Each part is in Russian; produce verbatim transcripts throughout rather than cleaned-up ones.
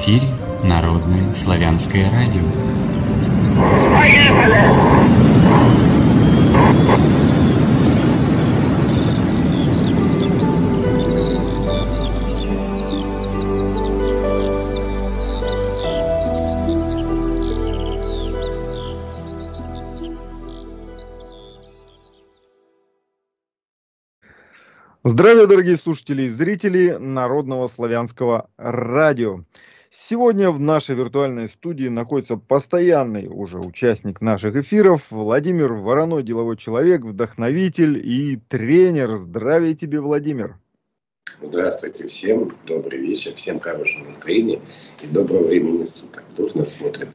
эфире Народное славянское радио. Здравия, дорогие слушатели и зрители Народного славянского радио. Сегодня в нашей виртуальной студии находится постоянный уже участник наших эфиров Владимир Вороной, деловой человек, вдохновитель и тренер. Здравия тебе, Владимир. Здравствуйте всем, добрый вечер, всем хорошего настроения и доброго времени суток. Кто нас смотрит?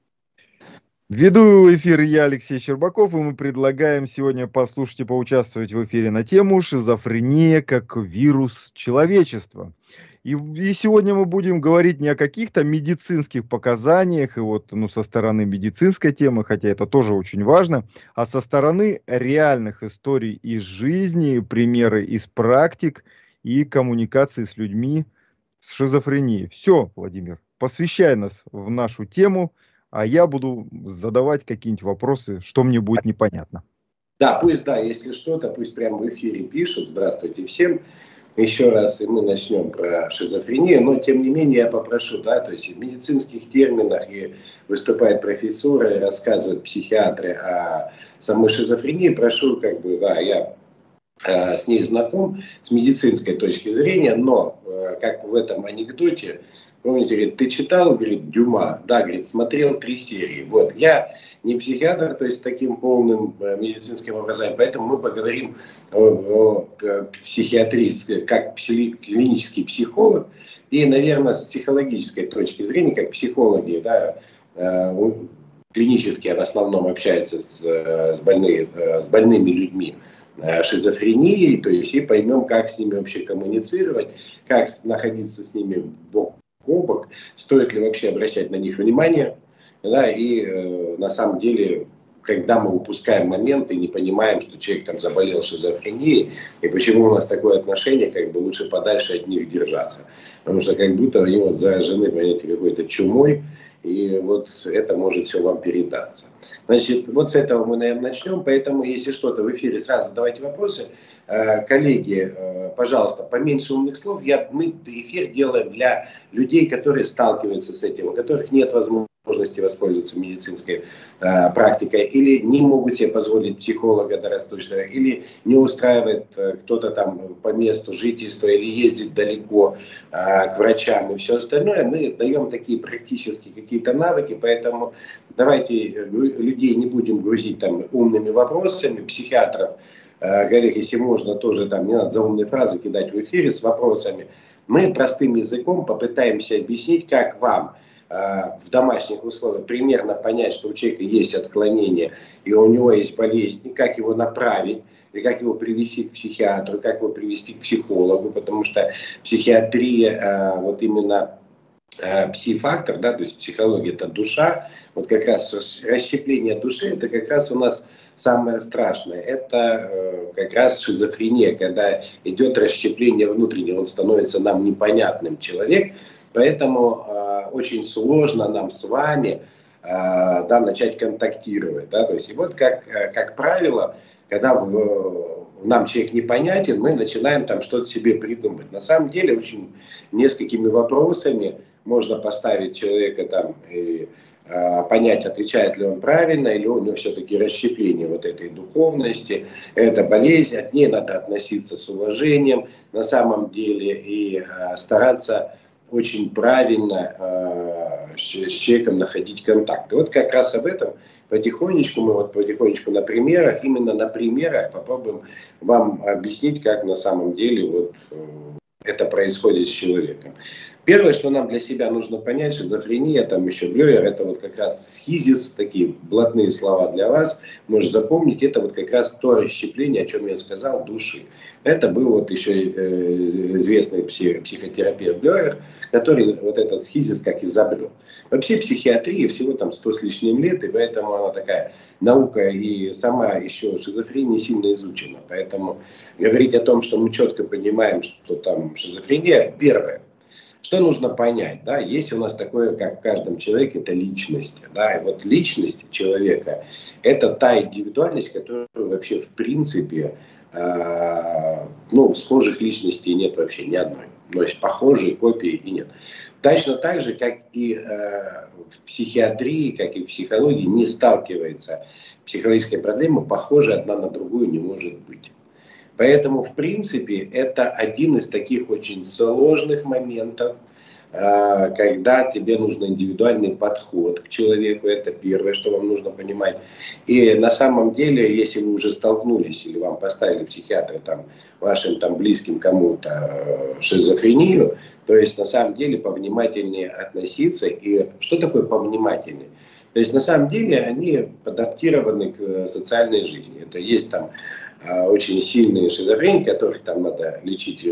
Веду эфир я, Алексей Щербаков, и мы предлагаем сегодня послушать и поучаствовать в эфире на тему «Шизофрения как вирус человечества». И, и сегодня мы будем говорить не о каких-то медицинских показаниях, и вот ну, со стороны медицинской темы, хотя это тоже очень важно, а со стороны реальных историй из жизни, примеры из практик и коммуникации с людьми с шизофренией. Все, Владимир, посвящай нас в нашу тему, а я буду задавать какие-нибудь вопросы, что мне будет непонятно. Да, пусть, да, если что-то, пусть прямо в эфире пишут. Здравствуйте всем. Еще раз, и мы начнем про шизофрению, но тем не менее я попрошу, да, то есть в медицинских терминах и выступают профессоры, рассказывают психиатры о самой шизофрении. Прошу, как бы, да, я э, с ней знаком с медицинской точки зрения, но, э, как в этом анекдоте, помните, говорит, ты читал, говорит, Дюма? Да, говорит, смотрел три серии. Вот, я не психиатр, то есть с таким полным э, медицинским образованием, поэтому мы поговорим о, о, о психиатрии, как пси, клинический психолог, и, наверное, с психологической точки зрения, как психологи, да, э, клинически в основном общаются с, с, больные, э, с больными людьми э, шизофренией, то есть и поймем, как с ними вообще коммуницировать, как находиться с ними в бок, стоит ли вообще обращать на них внимание, да, и э, на самом деле, когда мы упускаем момент и не понимаем, что человек там заболел шизофренией, и почему у нас такое отношение, как бы лучше подальше от них держаться. Потому что как будто они вот заражены, понимаете, какой-то чумой, и вот это может все вам передаться. Значит, вот с этого мы, наверное, начнем, поэтому, если что-то в эфире, сразу задавайте вопросы. Коллеги, пожалуйста, поменьше умных слов. Я, мы эфир делаем для людей, которые сталкиваются с этим, у которых нет возможности воспользоваться медицинской э, практикой, или не могут себе позволить психолога дорасточного, или не устраивает э, кто-то там по месту жительства, или ездит далеко э, к врачам и все остальное. Мы даем такие практические какие-то навыки, поэтому давайте людей не будем грузить там умными вопросами, психиатров. Коллеги, если можно, тоже там не надо заумные фразы кидать в эфире с вопросами. Мы простым языком попытаемся объяснить, как вам э, в домашних условиях примерно понять, что у человека есть отклонение и у него есть болезнь, как его направить, и как его привести к психиатру, как его привести к психологу, потому что психиатрия, э, вот именно э, пси-фактор, да, то есть психология это душа, вот как раз расщепление души, это как раз у нас самое страшное, это э, как раз шизофрения, когда идет расщепление внутреннего, он становится нам непонятным человек, поэтому э, очень сложно нам с вами э, да, начать контактировать. Да? То есть, и вот как, как правило, когда в, нам человек непонятен, мы начинаем там что-то себе придумать. На самом деле очень несколькими вопросами можно поставить человека там и понять, отвечает ли он правильно, или у него все-таки расщепление вот этой духовности, это болезнь, от ней надо относиться с уважением на самом деле и э, стараться очень правильно э, с человеком находить контакт. И вот как раз об этом потихонечку, мы вот потихонечку на примерах, именно на примерах попробуем вам объяснить, как на самом деле вот э, это происходит с человеком. Первое, что нам для себя нужно понять, шизофрения, там еще Блёер, это вот как раз схизис, такие блатные слова для вас, можешь запомнить, это вот как раз то расщепление, о чем я сказал, души. Это был вот еще э, известный психотерапевт Блёер, который вот этот схизис как изобрел. Вообще психиатрия всего там сто с лишним лет, и поэтому она такая наука, и сама еще шизофрения сильно изучена. Поэтому говорить о том, что мы четко понимаем, что там шизофрения, первое. что нужно понять, да, есть у нас такое, как в каждом человеке, это личность, да, и вот личность человека, это та индивидуальность, которая вообще в принципе, э, ну, схожих личностей нет вообще ни одной, то есть похожие копии и нет. Точно так же, как и э, в психиатрии, как и в психологии не сталкивается психологическая проблема, похожая одна на другую не может быть. Поэтому, в принципе, это один из таких очень сложных моментов, когда тебе нужен индивидуальный подход к человеку. Это первое, что вам нужно понимать. И на самом деле, если вы уже столкнулись или вам поставили психиатра там, вашим там, близким кому-то шизофрению, то есть на самом деле повнимательнее относиться. И что такое повнимательнее? То есть на самом деле они адаптированы к социальной жизни. Это есть там очень сильные шизофреники, которых там надо лечить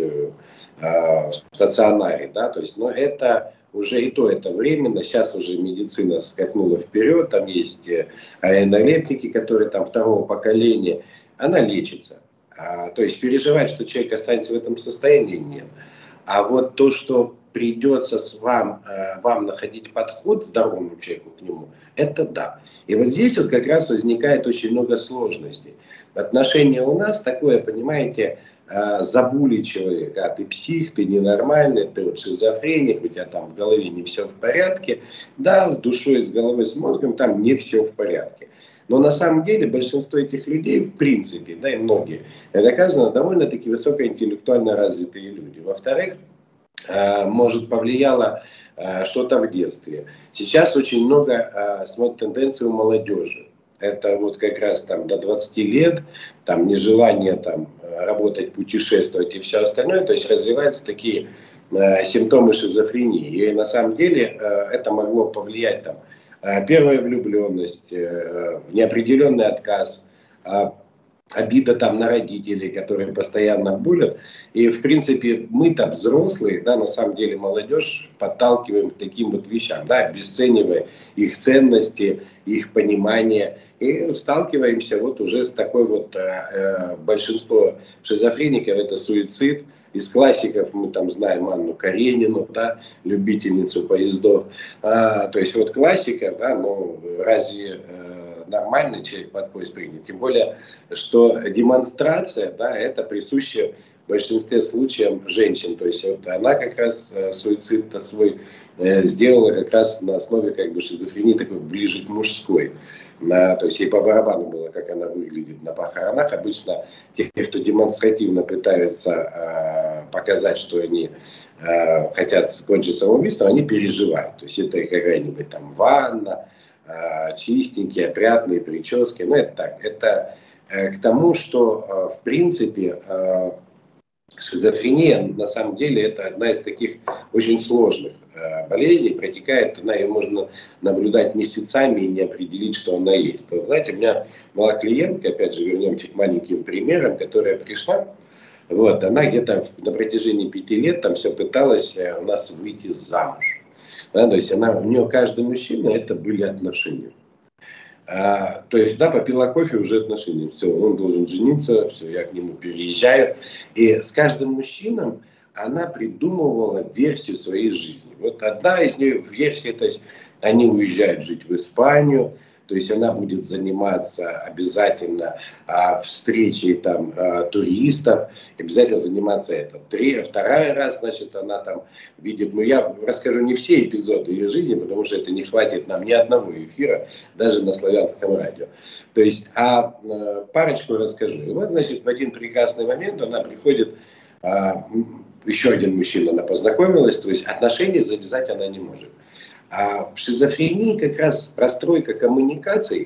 в стационаре, да, то есть, но это уже и то, это временно, сейчас уже медицина скакнула вперед, там есть аэнолептики, которые там второго поколения, она лечится, а, то есть переживать, что человек останется в этом состоянии, нет. А вот то, что придется с вам, вам находить подход здоровому человеку к нему, это да. И вот здесь вот как раз возникает очень много сложностей. Отношение у нас такое, понимаете, забули человека, а ты псих, ты ненормальный, ты вот шизофреник, у тебя там в голове не все в порядке. Да, с душой, с головой, с мозгом там не все в порядке. Но на самом деле большинство этих людей, в принципе, да и многие, это доказано, довольно-таки высокоинтеллектуально развитые люди. Во-вторых, может, повлияло что-то в детстве. Сейчас очень много смотрят тенденций у молодежи. Это вот как раз там до двадцати лет, там нежелание там работать, путешествовать и все остальное. То есть развиваются такие э, симптомы шизофрении. И на самом деле э, это могло повлиять там э, первая влюбленность, э, неопределенный отказ, э, обида там на родителей, которые постоянно булят. И в принципе мы-то взрослые, да, на самом деле молодежь подталкиваем к таким вот вещам, да, обесценивая их ценности, их понимание. И сталкиваемся вот уже с такой вот, э, большинство шизофреников это суицид. Из классиков мы там знаем Анну Каренину, да, любительницу поездов. А, то есть вот классика, да, ну разве э, нормальный человек под поезд принят? Тем более, что демонстрация, да, это присуще в большинстве случаев женщин. То есть вот она как раз э, суицид-то свой э, сделала как раз на основе как бы шизофрении такой ближе к мужской. На, то есть ей по барабану было, как она выглядит на похоронах. Обычно те, кто демонстративно пытаются э, показать, что они э, хотят кончить самоубийством, они переживают. То есть это какая-нибудь там ванна, э, чистенькие, опрятные прически. Ну это так. Это э, к тому, что э, в принципе э, шизофрения на самом деле это одна из таких очень сложных э, болезней. Протекает она, ее можно наблюдать месяцами и не определить, что она есть. Вот, знаете, у меня была клиентка, опять же вернемся к маленьким примерам, которая пришла. Вот, она где-то на протяжении пяти лет там все пыталась у нас выйти замуж. Да, то есть она, у нее каждый мужчина это были отношения. А, то есть, да, попила кофе, уже отношения. Все, он должен жениться, все, я к нему переезжаю. И с каждым мужчиной она придумывала версию своей жизни. Вот одна из них версий, то есть они уезжают жить в Испанию, то есть она будет заниматься обязательно а, встречей там а, туристов, обязательно заниматься это. Три, вторая раз, значит, она там видит, ну я расскажу не все эпизоды ее жизни, потому что это не хватит нам ни одного эфира, даже на славянском радио. То есть, а, а парочку расскажу. И вот, значит, в один прекрасный момент она приходит, а, еще один мужчина, она познакомилась, то есть отношений завязать она не может. А в шизофрении как раз расстройка коммуникаций,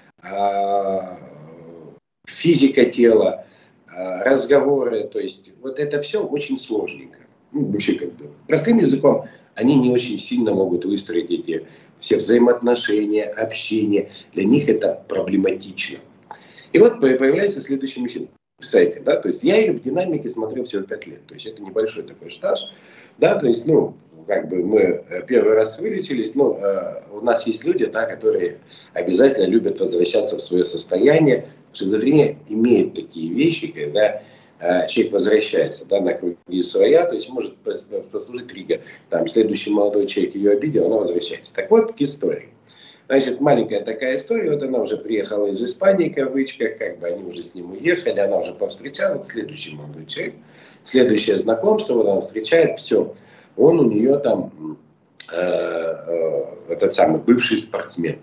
физика тела, разговоры, то есть вот это все очень сложненько. Ну, вообще как бы простым языком они не очень сильно могут выстроить эти все взаимоотношения, общение. Для них это проблематично. И вот появляется следующий мужчина. Представляете, да, то есть я ее в динамике смотрел всего пять лет, то есть это небольшой такой стаж, да, то есть, ну, как бы мы первый раз вылечились, но э, у нас есть люди, да, которые обязательно любят возвращаться в свое состояние. Шизофрения имеет такие вещи, когда человек возвращается, да, на круги своя, то есть может послужить триггер. Там следующий молодой человек ее обидел, она возвращается. Так вот, к истории. Значит, маленькая такая история, вот она уже приехала из Испании, в кавычках, как бы они уже с ним уехали, она уже повстречала, следующий молодой человек, следующее знакомство, вот она встречает, все, он у нее там, э, э, этот самый бывший спортсмен.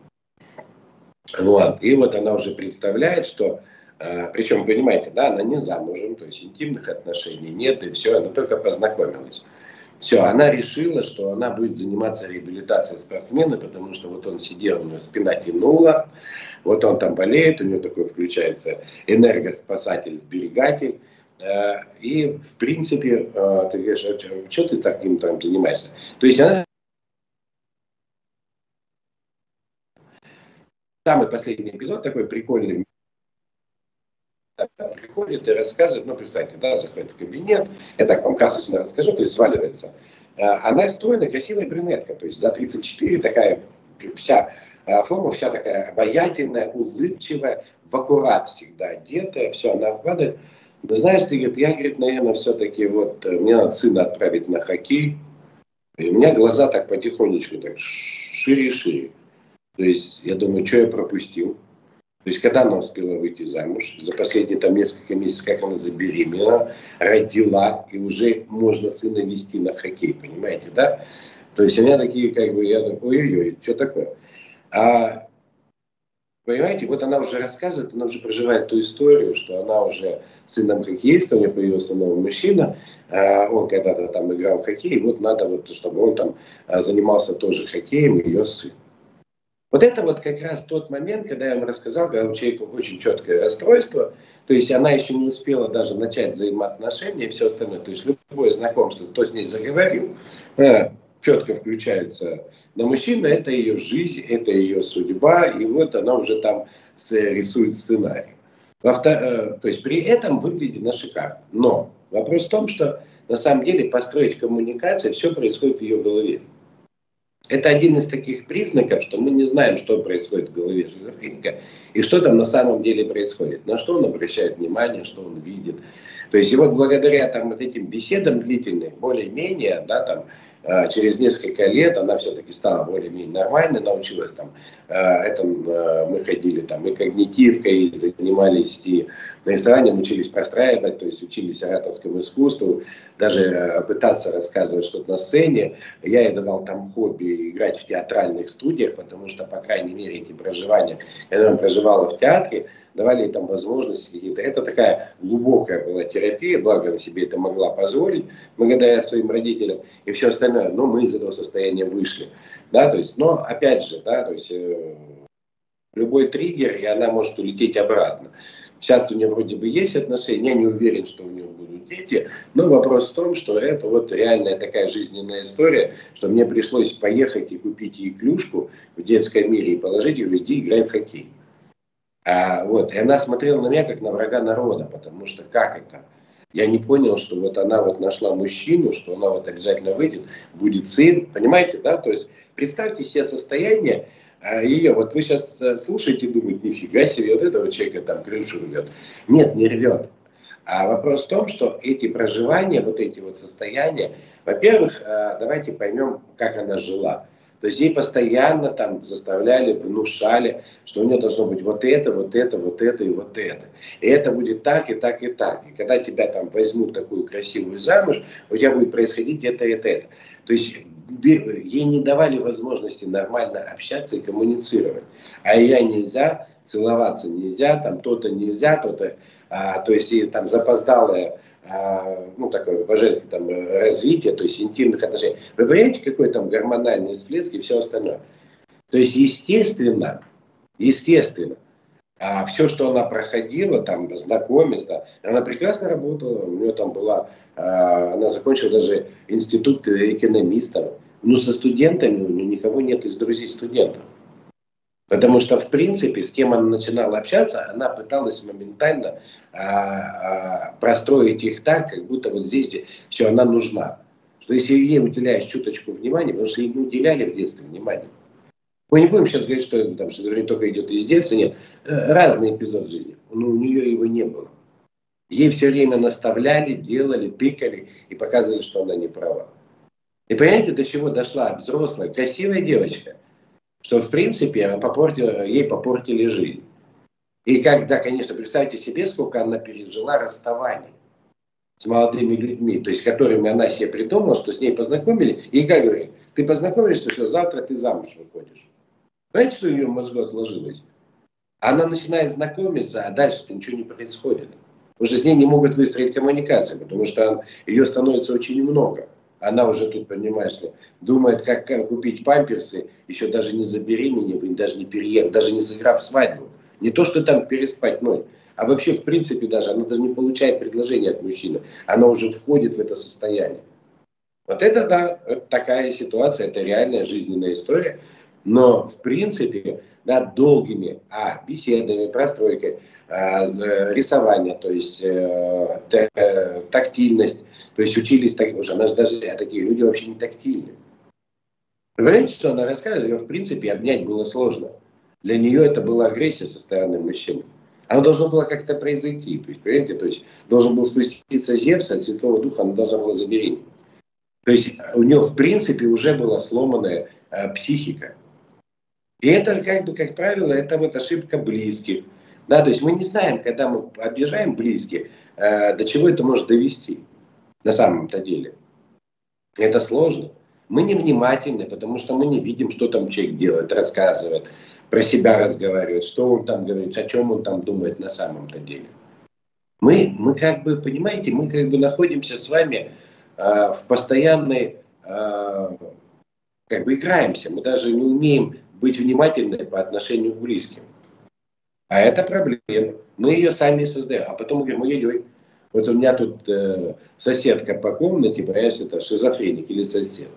Вот. И вот она уже представляет, что, э, причем, понимаете, да, она не замужем, то есть интимных отношений нет, и все, она только познакомилась. Все, она решила, что она будет заниматься реабилитацией спортсмена, потому что вот он сидел, у него спина тянула, вот он там болеет, у него такой включается энергоспасатель-сберегатель. И, в принципе, ты говоришь, а что ты таким там занимаешься? То есть она... Самый последний эпизод такой прикольный. Приходит и рассказывает, ну, представьте, да, заходит в кабинет, я так вам красочно расскажу, то есть сваливается. Она стройная, красивая брюнетка, то есть за тридцать четыре такая вся форма, вся такая обаятельная, улыбчивая, в аккурат всегда одетая, все, она вкладывает. Вы знаете, говорит, я, говорит, наверное, все-таки вот, мне надо сына отправить на хоккей, и у меня глаза так потихонечку так шире и шире. То есть я думаю, что я пропустил. То есть, когда она успела выйти замуж, за последние там несколько месяцев, как она забеременела, родила, и уже можно сына вести на хоккей, понимаете, да? То есть, они такие, как бы, я думаю, ой-ой-ой, что такое? А, понимаете, вот она уже рассказывает, она уже проживает ту историю, что она уже сыном хоккеиста, у нее появился новый мужчина, а, он когда-то там играл в хоккей, и вот надо, вот, чтобы он там а, занимался тоже хоккеем, ее сын. Вот это вот как раз тот момент, когда я вам рассказал, когда у человека очень четкое расстройство, то есть она еще не успела даже начать взаимоотношения и все остальное. То есть любое знакомство, кто с ней заговорил, четко включается на мужчину, это ее жизнь, это ее судьба, и вот она уже там рисует сценарий. То есть при этом выглядит на шикарно. Но вопрос в том, что на самом деле построить коммуникацию, все происходит в ее голове. Это один из таких признаков, что мы не знаем, что происходит в голове шизофреника и что там на самом деле происходит, на что он обращает внимание, что он видит. То есть и вот благодаря там, вот этим беседам длительным, более-менее, да, там, э, через несколько лет она все-таки стала более-менее нормальной, научилась там, э, этом, э, мы ходили там и когнитивкой, и занимались и рисованием, учились простраивать, то есть учились ораторскому искусству, даже пытаться рассказывать что-то на сцене. Я ей давал там хобби играть в театральных студиях, потому что, по крайней мере, эти проживания, когда она проживала в театре, давали ей там возможности какие-то. Это такая глубокая была терапия, благо она себе это могла позволить, благодаря своим родителям и все остальное. Но мы из этого состояния вышли. Да, то есть, но опять же, да, то есть, э, любой триггер, и она может улететь обратно. Сейчас у нее вроде бы есть отношения, я не уверен, что у нее будут дети, но вопрос в том, что это вот реальная такая жизненная история, что мне пришлось поехать и купить ей клюшку в детском мире и положить ее, иди играй в хоккей. А, вот, и она смотрела на меня как на врага народа, потому что как это? Я не понял, что вот она вот нашла мужчину, что она вот обязательно выйдет, будет сын, понимаете, да? То есть представьте себе состояние, ее, вот вы сейчас слушаете и думаете, нифига себе, вот этого человека там крышу рвет. Нет, не рвет. А вопрос в том, что эти проживания, вот эти вот состояния, во-первых, давайте поймем, как она жила. То есть ей постоянно там заставляли, внушали, что у нее должно быть вот это, вот это, вот это и вот это. И это будет так, и так, и так. И когда тебя там возьмут такую красивую замуж, у тебя будет происходить это, это, это. То есть ей не давали возможности нормально общаться и коммуницировать. А ей нельзя, целоваться нельзя, там то-то нельзя, то-то. А, то есть ей там запоздалое, а, ну такое по-женски там развитие, то есть интимных отношений. Вы понимаете, какой там гормональный всплеск и все остальное? То есть естественно, естественно, а все, что она проходила, там, знакомиться, она прекрасно работала, у нее там была, а, она закончила даже институт экономистов, но со студентами у нее никого нет из друзей студентов. Потому что, в принципе, с кем она начинала общаться, она пыталась моментально а, а, простроить их так, как будто вот здесь все, она нужна. Что если ей уделяешь чуточку внимания, потому что ей не уделяли в детстве внимания. Мы не будем сейчас говорить, что там шизофрения только идет из детства, нет. Разные эпизоды жизни, но у нее его не было. Ей все время наставляли, делали, тыкали и показывали, что она не права. И понимаете, до чего дошла взрослая, красивая девочка, что в принципе она попортила, ей попортили жизнь. И когда, конечно, представьте себе, сколько она пережила расставаний с молодыми людьми, то есть которыми она себе придумала, что с ней познакомили, и как говорит, ты познакомишься, что завтра ты замуж выходишь. Знаете, что у нее в мозгу отложилось? Она начинает знакомиться, а дальше-то ничего не происходит. Уже с ней не могут выстроить коммуникацию, потому что ее становится очень много. Она уже тут, понимаешь ли, думает, как, как купить памперсы, еще даже не забеременев, даже не переехав, даже не сыграв свадьбу. Не то, что там переспать ночь, а вообще, в принципе, даже она даже не получает предложения от мужчины. Она уже входит в это состояние. Вот это, да, это такая ситуация, это реальная жизненная история. Но, в принципе, да, долгими а, беседами, простройкой, а, рисование, то есть э, э, тактильность, то есть учились, так, уже, она же даже, а такие люди вообще не тактильны. Вы понимаете, что она рассказывает, ее, в принципе, обнять было сложно. Для нее это была агрессия со стороны мужчины. Оно должно было как-то произойти. То есть, понимаете, то есть должен был спуститься Зевс от Святого Духа, она должна была забеременеть. То есть у нее, в принципе, уже была сломанная э, психика. И это, как бы, как правило, это вот ошибка близких. Да, то есть мы не знаем, когда мы обижаем близких, э, до чего это может довести на самом-то деле. Это сложно. Мы невнимательны, потому что мы не видим, что там человек делает, рассказывает, про себя разговаривает, что он там говорит, о чем он там думает на самом-то деле. Мы, мы как бы, понимаете, мы как бы находимся с вами э, в постоянной, э, как бы играемся, мы даже не умеем быть внимательны по отношению к близким. А это проблема. Мы ее сами создаем. А потом мы говорим, ой-ой-ой, вот у меня тут э, соседка по комнате, понимаешь, это шизофреник или сосед.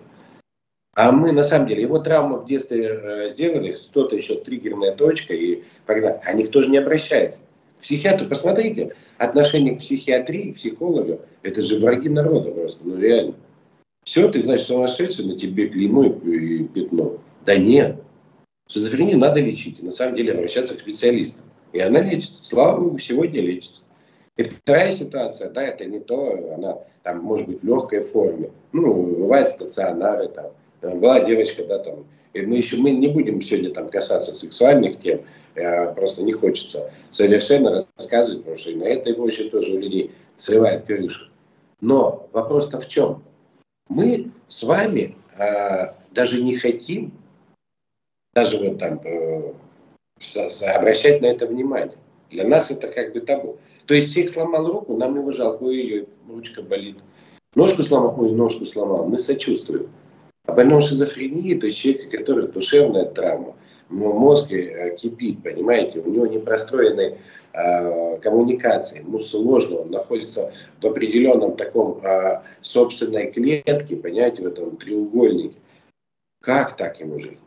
А мы, на самом деле, его травму в детстве э, сделали, кто-то еще триггерная точка, и когда, а никто же не обращается. К психиатру, посмотрите, отношение к психиатрии, к психологу, это же враги народа просто, ну реально. Все, ты, значит, сумасшедший, на тебе клеймо и пятно. Да нет. Шизофрению надо лечить, и на самом деле обращаться к специалистам. И она лечится, слава богу, сегодня лечится. И вторая ситуация, да, это не то, она там может быть в легкой форме. Ну, бывает стационары, там, была девочка, да, там, и мы еще, мы не будем сегодня там касаться сексуальных тем, э, просто не хочется совершенно рассказывать, потому что и на этой почве тоже у людей срывает крышу. Но вопрос-то в чем? Мы с вами э, даже не хотим, даже вот там э, с, с, обращать на это внимание. Для нас это как бы табу. То есть человек сломал руку, нам его жалко, ой, ее ручка болит. Ножку сломал, ой, ножку сломал, мы сочувствуем. А больном шизофрении, то есть человек, который душевная травма, мозг э, кипит, понимаете, у него не простроены э, коммуникации, ему сложно, он находится в определенном таком э, собственной клетке, понимаете, в этом треугольнике. Как так ему жить?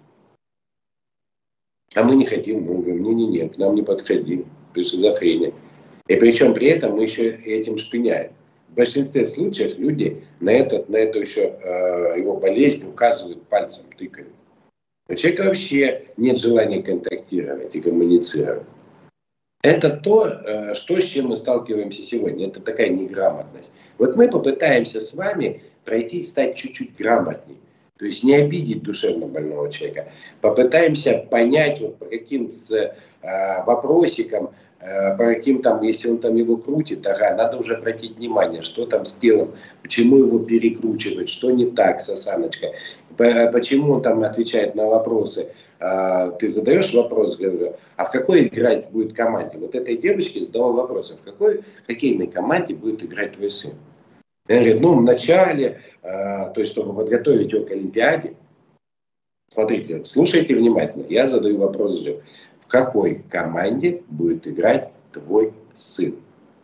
А мы не хотим, мы говорим, не-не-не, к нам не подходи, при шизофрении. И причем при этом мы еще этим шпиняем. В большинстве случаев люди на, этот, на эту еще э, его болезнь указывают пальцем, тыкают. У человека вообще нет желания контактировать и коммуницировать. Это то, э, что, с чем мы сталкиваемся сегодня. Это такая неграмотность. Вот мы попытаемся с вами пройти, стать чуть-чуть грамотней. То есть не обидеть душевно больного человека. Попытаемся понять вот по каким э, вопросикам, э, по каким там, если он там его крутит, ага, надо уже обратить внимание, что там с телом, почему его перекручивать, что не так с осаночкой, почему он там отвечает на вопросы. Э, ты задаешь вопрос, говорю, а в какой играть будет команде? Вот этой девочке задавал вопрос, а в какой хоккейной команде будет играть твой сын? Он говорит, ну, в начале, э, то есть, чтобы подготовить его к Олимпиаде, смотрите, слушайте внимательно, я задаю вопрос, в какой команде будет играть твой сын?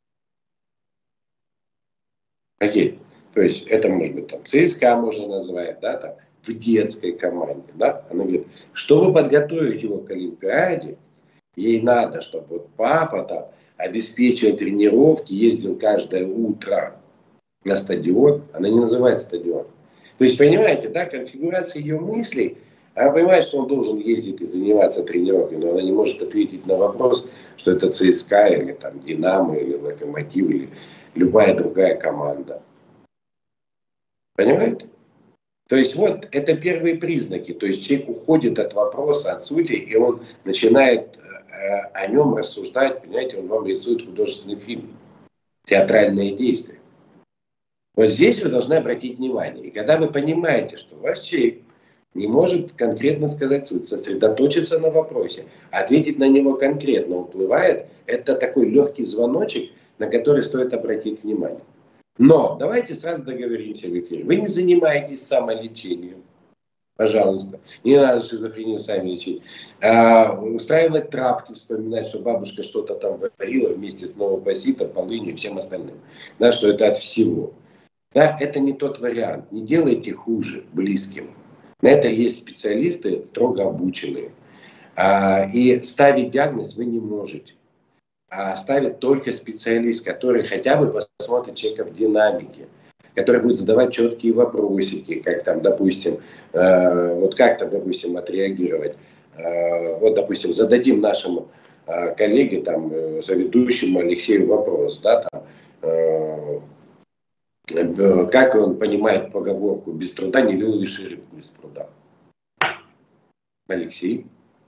Окей, то есть, это может быть там ЦСКА можно назвать, да, там, в детской команде, да, она говорит, чтобы подготовить его к Олимпиаде, ей надо, чтобы вот папа там обеспечил тренировки, ездил каждое утро на стадион, она не называет стадион. То есть, понимаете, да, конфигурация ее мыслей, Она понимает, что он должен ездить и заниматься тренировкой, но она не может ответить на вопрос, что это ЦСКА или там Динамо или Локомотив или любая другая команда. Понимаете? То есть вот это первые признаки. То есть человек уходит от вопроса, от сути, и он начинает э, о нем рассуждать. Понимаете, он вам рисует художественный фильм, театральное действие. Вот здесь вы должны обратить внимание. И когда вы понимаете, что ваш человек не может конкретно сказать суть, сосредоточиться на вопросе, ответить на него конкретно, уплывает, это такой легкий звоночек, на который стоит обратить внимание. Но давайте сразу договоримся в эфире. Вы не занимаетесь самолечением. Пожалуйста. Не надо шизофрению сами лечить. А, устраивать травки, вспоминать, что бабушка что-то там варила вместе с новопоситом, полынью и всем остальным. Да, что это от всего. Да, это не тот вариант. Не делайте хуже близким. На это есть специалисты, строго обученные. А, и ставить диагноз вы не можете. А ставит только специалист, который хотя бы посмотрит человека в динамике, который будет задавать четкие вопросики, как там, допустим, э, вот как там, допустим, отреагировать. Э, вот, допустим, зададим нашему э, коллеге, там, э, заведующему Алексею вопрос, да, там, э, э, как он понимает поговорку «без труда не выловишь рыбку из пруда». Алексей.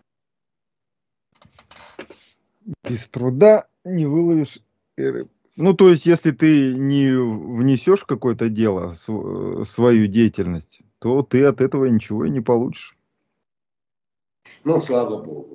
Без труда не выловишь рыб. Ну, то есть, если ты не внесешь в какое-то дело свою деятельность, то ты от этого ничего и не получишь. Ну, слава Богу.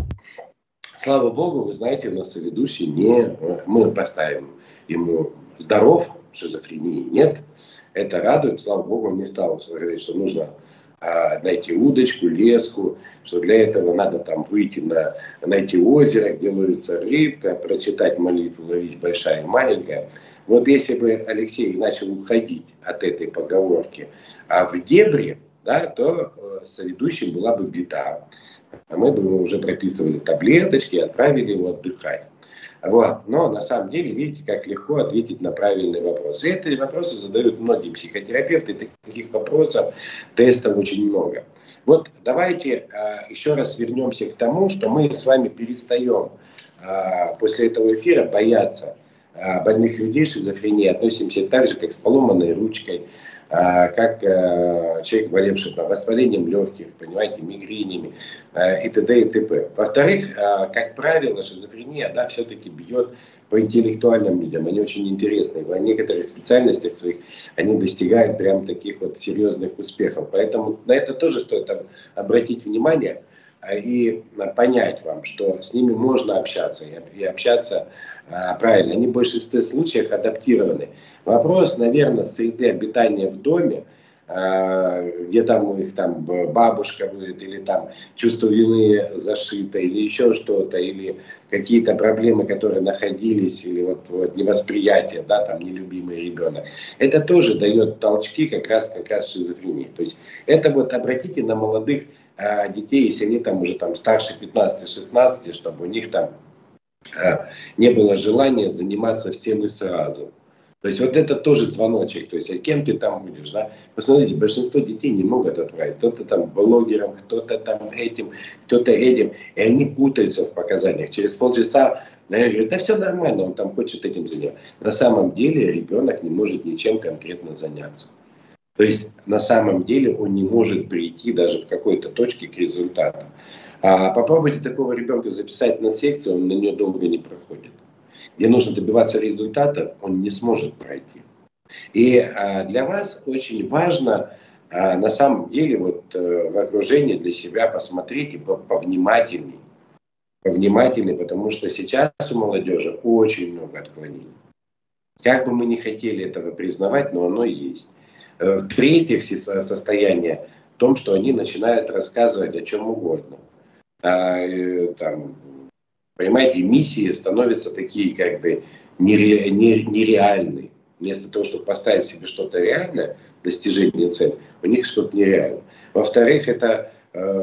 Слава Богу, вы знаете, у нас ведущий не... Мы поставим ему здоров, шизофрении нет. Это радует. Слава Богу, он не стал говорить, что нужно а, найти удочку, леску, что для этого надо там выйти на... найти озеро, где ловится рыбка, прочитать молитву «Ловись большая и маленькая». Вот если бы Алексей начал уходить от этой поговорки а в дебри, да, то э, с ведущим была бы беда. А мы бы ему уже прописывали таблеточки и отправили его отдыхать. Вот. Но на самом деле, видите, как легко ответить на правильный вопрос. И эти вопросы задают многие психотерапевты. Таких вопросов, тестов очень много. Вот давайте а, еще раз вернемся к тому, что мы с вами перестаем а, после этого эфира бояться а, больных людей шизофренией, относимся так же, как с поломанной ручкой, а, как а, человек, болевший воспалением легких, понимаете, мигренями а, и т.д. и т.п. Во-вторых, а, как правило, шизофрения, да, все-таки бьет по интеллектуальным людям. Они очень интересные. В некоторых специальностях своих они достигают прям таких вот серьезных успехов. Поэтому на это тоже стоит обратить внимание и понять вам, что с ними можно общаться и общаться а, правильно. Они в большинстве случаев адаптированы. Вопрос, наверное, среды обитания в доме, а, где там у них там бабушка будет, или там чувство вины зашито, или еще что-то, или какие-то проблемы, которые находились, или вот, вот невосприятие, да, там нелюбимый ребенок. Это тоже дает толчки как раз, как раз шизофрении. То есть это вот обратите на молодых а, детей, если они там уже там старше пятнадцати-шестнадцати, чтобы у них там а, не было желания заниматься всем и сразу. То есть вот это тоже звоночек, то есть а кем ты там будешь, да? Посмотрите, большинство детей не могут отправить, кто-то там блогером, кто-то там этим, кто-то этим, и они путаются в показаниях. Через полчаса, наверное, говорят, да все нормально, он там хочет этим заняться. На самом деле ребенок не может ничем конкретно заняться. То есть на самом деле он не может прийти даже в какой-то точке к результату. А попробуйте такого ребенка записать на секцию, он на нее долго не проходит. Где нужно добиваться результата, он не сможет пройти. И а, для вас очень важно, а, на самом деле, вот а, в окружении для себя посмотреть и повнимательней. Повнимательней, потому что сейчас у молодежи очень много отклонений. Как бы мы ни хотели этого признавать, но оно есть. В-третьих, состояние в том, что они начинают рассказывать о чем угодно. А, там, понимаете, миссии становятся такие как бы нере, нереальные. Вместо того, чтобы поставить себе что-то реальное, достижение цели, у них что-то нереальное. Во-вторых, это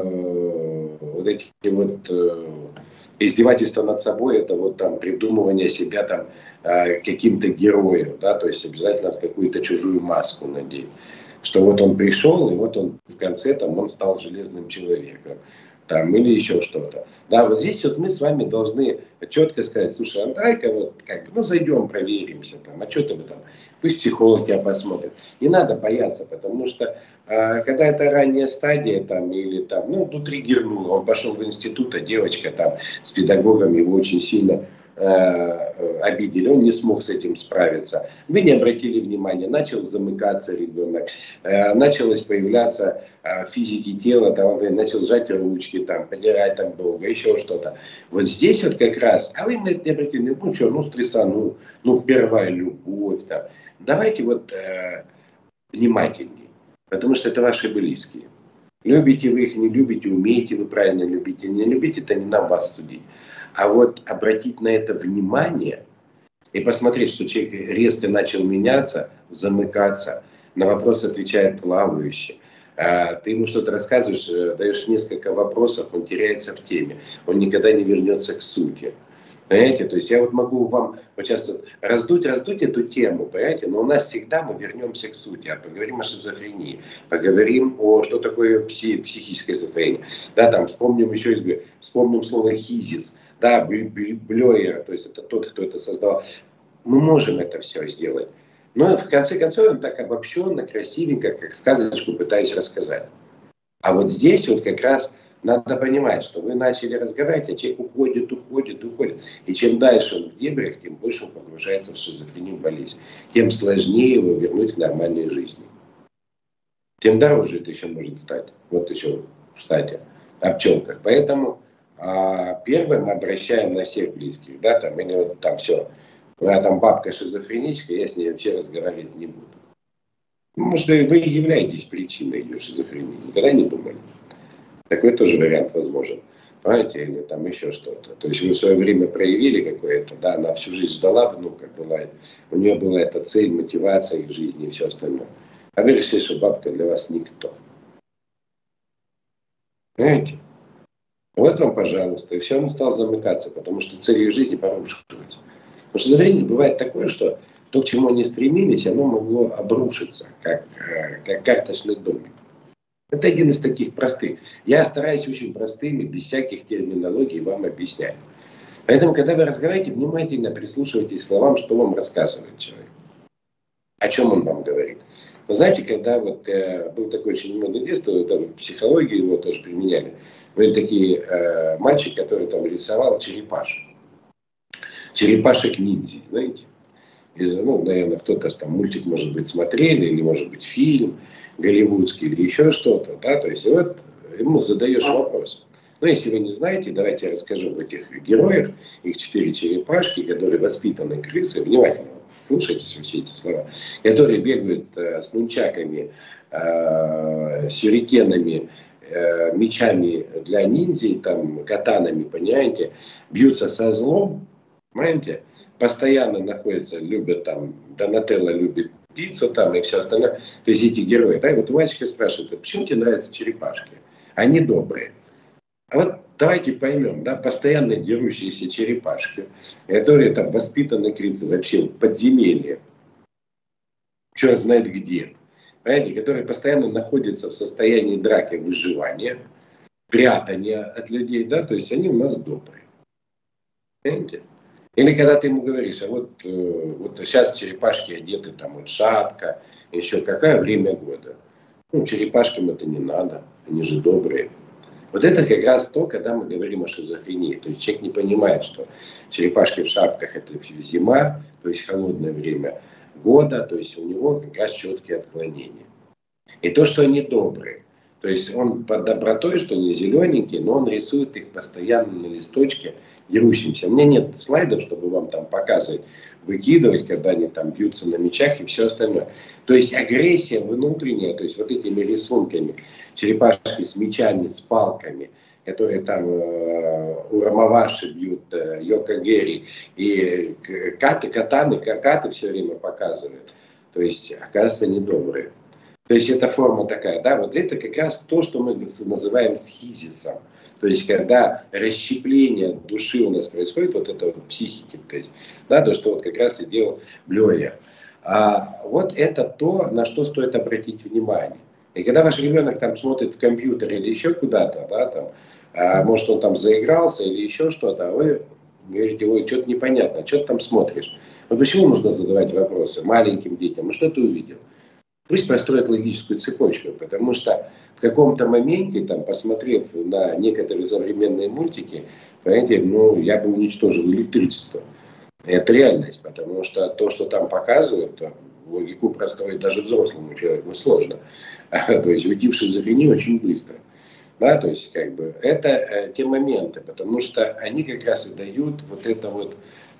э, вот эти вот э, издевательства над собой, это вот там придумывание себя там э, каким-то героем, да, то есть обязательно какую-то чужую маску надеть. Что вот он пришел, и вот он в конце там он стал железным человеком. Там, или еще что-то. Да, вот здесь вот мы с вами должны четко сказать, слушай, а давай-ка вот как, ну зайдем, проверимся, там, а что ты там, пусть психолог тебя посмотрит. Не надо бояться, потому что э, когда это ранняя стадия, там, или там, ну, ну, триггернуло, он пошел в институт, а девочка там с педагогом его очень сильно э, обидели, он не смог с этим справиться. Вы не обратили внимания, начал замыкаться ребенок, э, началось появляться э, физики тела, там, он начал сжать ручки, там, подирать там долго, еще что-то. Вот здесь вот как раз, а вы на это не обратили, ну что, ну стрессанул, ну первая любовь, там. Давайте вот э, внимательнее, потому что это ваши близкие. Любите вы их, не любите, умеете вы правильно любить, не любите, это не нам вас судить. А вот обратить на это внимание и посмотреть, что человек резко начал меняться, замыкаться, на вопрос отвечает плавающе. Ты ему что-то рассказываешь, даешь несколько вопросов, он теряется в теме, он никогда не вернется к сути. Понимаете, то есть я вот могу вам вот сейчас раздуть, раздуть эту тему, понимаете, но у нас всегда мы вернемся к сути, а поговорим о шизофрении, поговорим о, что такое пси, психическое состояние. Да, там вспомним еще из, вспомним слово хизис, да, Блёер, то есть это тот, кто это создал. Мы можем это все сделать. Но в конце концов он так обобщенно, красивенько, как сказочку пытаюсь рассказать. А вот здесь вот как раз надо понимать, что вы начали разговаривать, а человек уходит, уходит, уходит. И чем дальше он в дебрях, тем больше он погружается в шизофрению, болезнь. Тем сложнее его вернуть к нормальной жизни. Тем дороже это еще может стать. Вот еще, кстати, о пчелках. Поэтому а, первое мы обращаем на всех близких. Да, там, или вот там все. А там бабка шизофреническая, я с ней вообще разговаривать не буду. Может, вы являетесь причиной ее шизофрении. Никогда не думали? Такой тоже вариант возможен. Понимаете, или там еще что-то. То есть вы в свое время проявили какое-то, да, она всю жизнь ждала внука, была, у нее была эта цель, мотивация их жизни и все остальное. А вы решили, что бабка для вас никто. Понимаете? Вот вам, пожалуйста. И все, он стал замыкаться, потому что цель ее жизни порушилась. Потому что зрение бывает такое, что то, к чему они стремились, оно могло обрушиться, как, как карточный домик. Это один из таких простых. Я стараюсь очень простыми, без всяких терминологий вам объяснять. Поэтому, когда вы разговариваете, внимательно прислушивайтесь к словам, что вам рассказывает человек. О чем он вам говорит. Вы знаете, когда вот э, был такой очень модный детство, это в психологии его тоже применяли. Были такие э, мальчики, которые там рисовал черепашек. Черепашек-ниндзя, знаете. Из, ну, наверное, кто-то там мультик, может быть, смотрели, или, может быть, фильм голливудский, или еще что-то, да, то есть, и вот ему задаешь вопрос. Ну, если вы не знаете, давайте я расскажу об этих героях, их четыре черепашки, которые воспитаны крысы, внимательно слушайте все эти слова, которые бегают э, с нунчаками, э, сюрикенами, э, мечами для ниндзей, там, катанами, понимаете, бьются со злом, понимаете, постоянно находятся, любят там, Донателло любит пиццу там и все остальное. То есть эти герои. Да, и вот мальчика спрашивают, а почему тебе нравятся черепашки? Они добрые. А вот давайте поймем, да, постоянно дерущиеся черепашки, которые там воспитаны крысы вообще в подземелье, черт знает где, понимаете, которые постоянно находятся в состоянии драки, выживания, прятания от людей, да, то есть они у нас добрые. Понимаете? Или когда ты ему говоришь, а вот, э, вот сейчас черепашки одеты, там вот шапка, еще какое время года. Ну, черепашкам это не надо, они же добрые. Вот это как раз то, когда мы говорим о шизофрении. То есть человек не понимает, что черепашки в шапках это зима, то есть холодное время года, то есть у него как раз четкие отклонения. И то, что они добрые. То есть он под добротой, что они зелененькие, но он рисует их постоянно на листочке дерущимся. У меня нет слайдов, чтобы вам там показывать, выкидывать, когда они там бьются на мечах и все остальное. То есть агрессия внутренняя, то есть вот этими рисунками, черепашки с мечами, с палками, которые там э, у Рамаваши бьют, э, Йока Гери, и каты, катаны, каты все время показывают. То есть, оказывается, они добрые. То есть это форма такая, да, вот это как раз то, что мы называем схизисом. То есть когда расщепление души у нас происходит, вот это вот психики, то есть, да, то, что вот как раз и делал Блёер. А вот это то, на что стоит обратить внимание. И когда ваш ребенок там смотрит в компьютер или еще куда-то, да, там, а, может он там заигрался или еще что-то, а вы говорите, ой, что-то непонятно, что ты там смотришь. Вот почему нужно задавать вопросы маленьким детям? Ну что ты увидел? Пусть построят логическую цепочку, потому что в каком-то моменте, там, посмотрев на некоторые современные мультики, понимаете, ну, я бы уничтожил электричество. Это реальность, потому что то, что там показывают, логику простроить даже взрослому человеку сложно. То есть уйти в шизофрению очень быстро. Да, то есть, как бы, это э, те моменты, потому что они как раз и дают вот это вот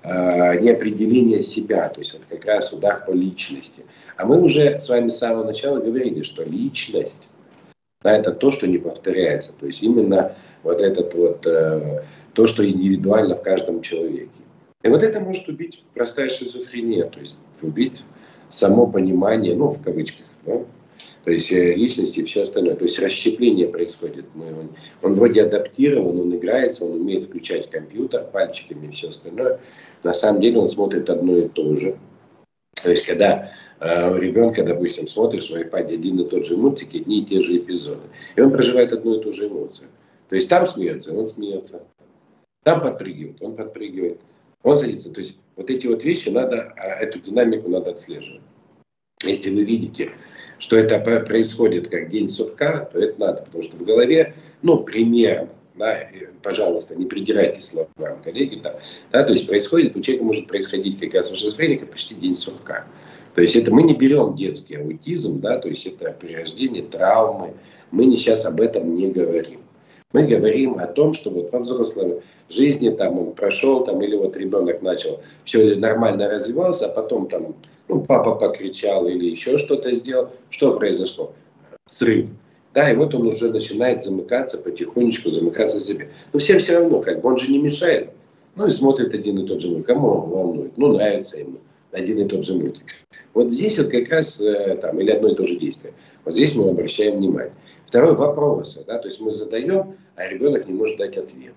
э, неопределение себя, то есть вот как раз удар по личности. А мы уже с вами с самого начала говорили, что личность, да, это то, что не повторяется, то есть именно вот этот вот, э, то, что индивидуально в каждом человеке. И вот это может убить простая шизофрения, то есть убить само понимание, ну, в кавычках, да? То есть э, личности и все остальное. То есть расщепление происходит. Мы, он, он вроде адаптирован, он играется, он умеет включать компьютер пальчиками и все остальное. На самом деле он смотрит одно и то же. То есть когда э, у ребенка, допустим, смотришь в iPad один и тот же мультик, одни и те же эпизоды. И он проживает одну и ту же эмоцию. То есть там смеется, он смеется. Там подпрыгивает, он подпрыгивает. Он садится. То есть вот эти вот вещи надо, эту динамику надо отслеживать. Если вы видите, что это происходит как день сурка, то это надо, потому что в голове, ну, примерно, да, пожалуйста, не придирайтесь словам коллеги, да, да, то есть происходит, у человека может происходить как раз у шизофреника почти день сурка. То есть это мы не берем детский аутизм, да, то есть это при рождении травмы, мы не сейчас об этом не говорим. Мы говорим о том, что вот во взрослой жизни там он прошел, там, или вот ребенок начал, все нормально развивался, а потом там, ну, папа покричал или еще что-то сделал. Что произошло? Срыв. Да, и вот он уже начинает замыкаться, потихонечку замыкаться в себе. Но всем все равно, как бы он же не мешает. Ну и смотрит один и тот же мультик. Кому он волнует? Ну, нравится ему один и тот же мультик. Вот здесь вот как раз, там, или одно и то же действие. Вот здесь мы обращаем внимание. Второй вопрос, да, то есть мы задаем, а ребенок не может дать ответ.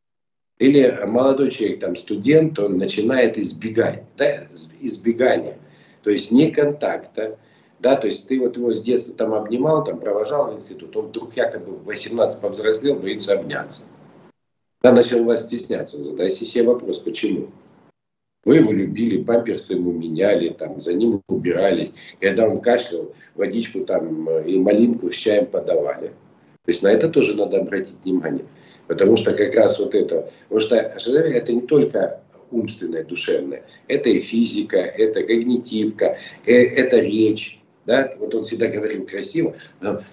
Или молодой человек, там, студент, он начинает избегать, да, избегание, то есть не контакта, да, то есть ты вот его с детства там обнимал, там, провожал в институт, он вдруг якобы в восемнадцать повзрослел, боится обняться. Да, начал вас стесняться, задайте себе вопрос, почему. Вы его любили, памперсы ему меняли, там, за ним убирались. Когда он кашлял, водичку там и малинку с чаем подавали. То есть на это тоже надо обратить внимание. Потому что как раз вот это, потому что это не только умственное, душевное, это и физика, это когнитивка, это речь. Да? Вот он всегда говорил красиво. Да,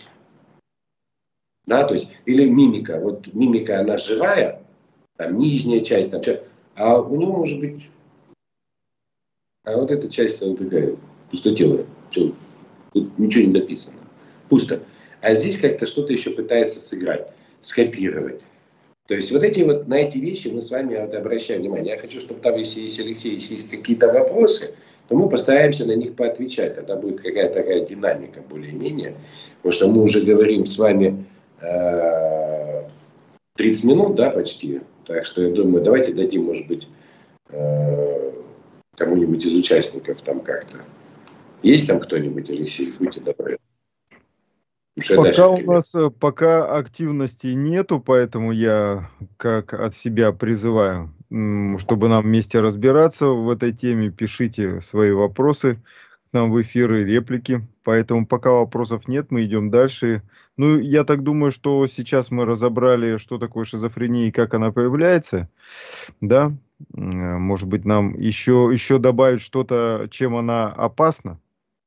то есть, или мимика. Вот мимика, она живая, там нижняя часть, там, а у него может быть, а вот эта часть, она такая пустотелая. Тут ничего не написано. Пусто. А здесь как-то что-то еще пытается сыграть, скопировать. То есть вот эти вот, на эти вещи мы с вами вот обращаем внимание. Я хочу, чтобы там, если есть Алексей, если есть какие-то вопросы, то мы постараемся на них поотвечать. Тогда будет какая-то такая динамика более-менее. Потому что мы уже говорим с вами э, тридцать минут, да, почти. Так что я думаю, давайте дадим, может быть, э, кому-нибудь из участников там как-то. Есть там кто-нибудь, Алексей? Будьте добры. Пока у нас пока активности нету, поэтому я как от себя призываю, чтобы нам вместе разбираться в этой теме. Пишите свои вопросы к нам в эфиры, реплики. Поэтому пока вопросов нет, мы идем дальше. Ну, я так думаю, что сейчас мы разобрали, что такое шизофрения и как она появляется. Да, может быть, нам еще, еще добавить что-то, чем она опасна?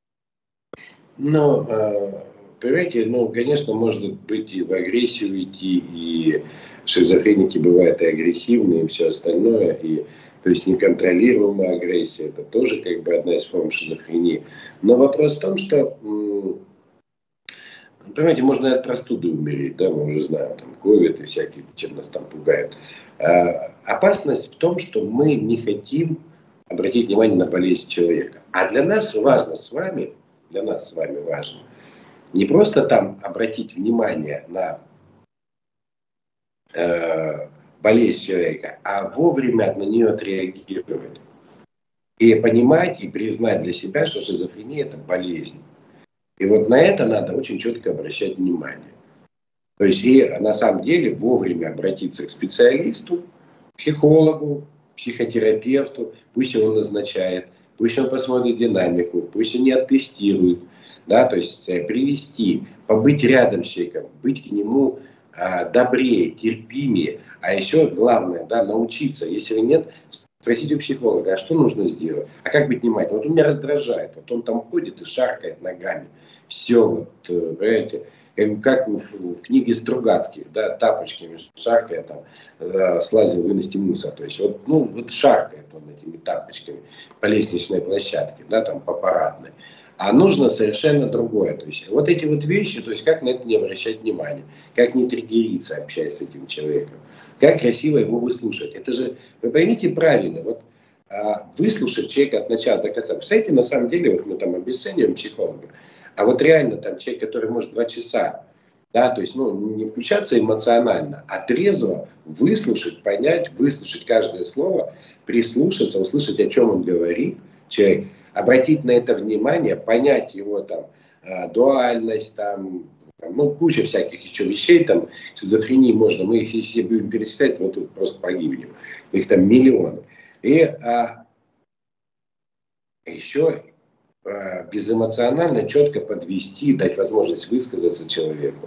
Ну, понимаете, ну, конечно, может быть и в агрессию идти, и шизофреники бывают и агрессивные, и все остальное, и, то есть неконтролируемая агрессия, это тоже как бы одна из форм шизофрении. Но вопрос в том, что, понимаете, можно и от простуды умереть, да, мы уже знаем, там, ковид и всякие, чем нас там пугают. А, опасность в том, что мы не хотим обратить внимание на болезнь человека. А для нас важно с вами, для нас с вами важно, не просто там обратить внимание на э, болезнь человека, а вовремя на нее отреагировать. И понимать, и признать для себя, что шизофрения – это болезнь. И вот на это надо очень четко обращать внимание. То есть и на самом деле вовремя обратиться к специалисту, психологу, психотерапевту, пусть его назначает, пусть он посмотрит динамику, пусть они оттестируют, да, то есть привести, побыть рядом с человеком, быть к нему а, добрее, терпимее, а еще главное, да, научиться, если нет, спросите у психолога, а что нужно сделать, а как быть внимательным, вот он меня раздражает, вот он там ходит и шаркает ногами, все, вот, понимаете, как в, в книге Стругацких, да, тапочками шаркая, там, э, слазил вынести мусор. То есть, вот, ну, вот шаркает он этими тапочками по лестничной площадке, да, там, по парадной. А нужно совершенно другое. То есть, вот эти вот вещи, то есть, как на это не обращать внимания, как не триггериться, общаясь с этим человеком, как красиво его выслушать. Это же, вы поймите правильно, вот, а, выслушать человека от начала до конца. Представляете, на самом деле, вот мы там обесцениваем психолога, а вот реально там человек, который может два часа, да, то есть, ну, не включаться эмоционально, а трезво выслушать, понять, выслушать каждое слово, прислушаться, услышать, о чем он говорит, человек, обратить на это внимание, понять его там дуальность, там, ну, куча всяких еще вещей, там, шизофрении можно, мы их, если все будем перечислять, мы тут просто погибнем, их там миллионы. И а, еще безэмоционально, четко подвести, дать возможность высказаться человеку.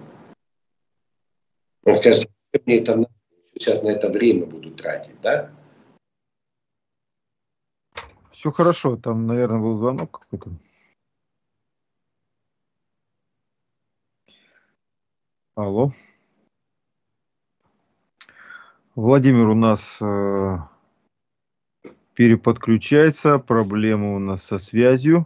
Он скажет, мне это надо, сейчас на это время буду тратить, да? Все хорошо, там, наверное, был звонок какой-то. Алло. Владимир у нас э, переподключается, проблема у нас со связью.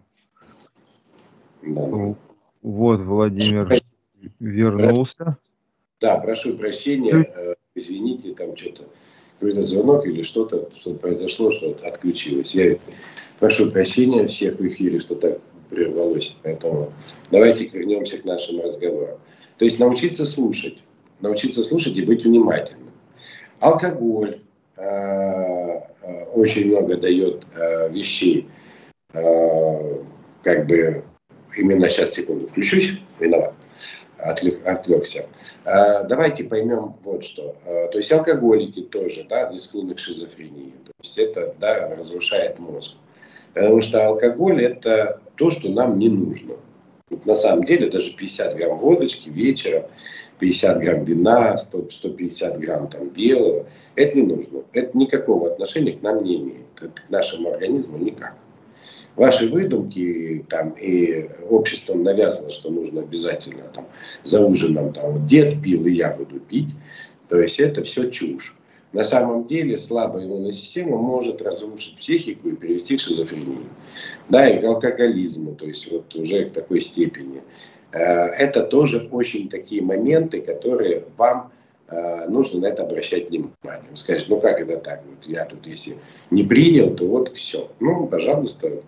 Да. Вот, Владимир вернулся. Да, прошу прощения, извините, там что-то, какой-то звонок или что-то, что-то произошло, что-то отключилось. Я прошу прощения всех в эфире, что так прервалось. Поэтому давайте вернемся к нашим разговорам. То есть научиться слушать, научиться слушать и быть внимательным. Алкоголь э, э, очень много дает э, вещей, э, как бы, именно сейчас, секунду, включусь, виноват. Отвлекся. Давайте поймем вот что. То есть алкоголики тоже, да, не склонны к шизофрении. То есть это, да, разрушает мозг. Потому что алкоголь это то, что нам не нужно. Вот на самом деле даже пятьдесят грамм водочки вечером, пятьдесят грамм вина, сто, сто пятьдесят грамм там белого, это не нужно. Это никакого отношения к нам не имеет. Это к нашему организму никак. Ваши выдумки там, и обществом навязано, что нужно обязательно там, за ужином там, вот дед пил, и я буду пить. То есть это все чушь. На самом деле слабая иммунная система может разрушить психику и привести к шизофрении. Да, и к алкоголизму, то есть вот уже в такой степени. Это тоже очень такие моменты, которые вам нужно на это обращать внимание. Вы скажете, ну как это так? Вот я тут если не принял, то вот все. Ну, пожалуйста.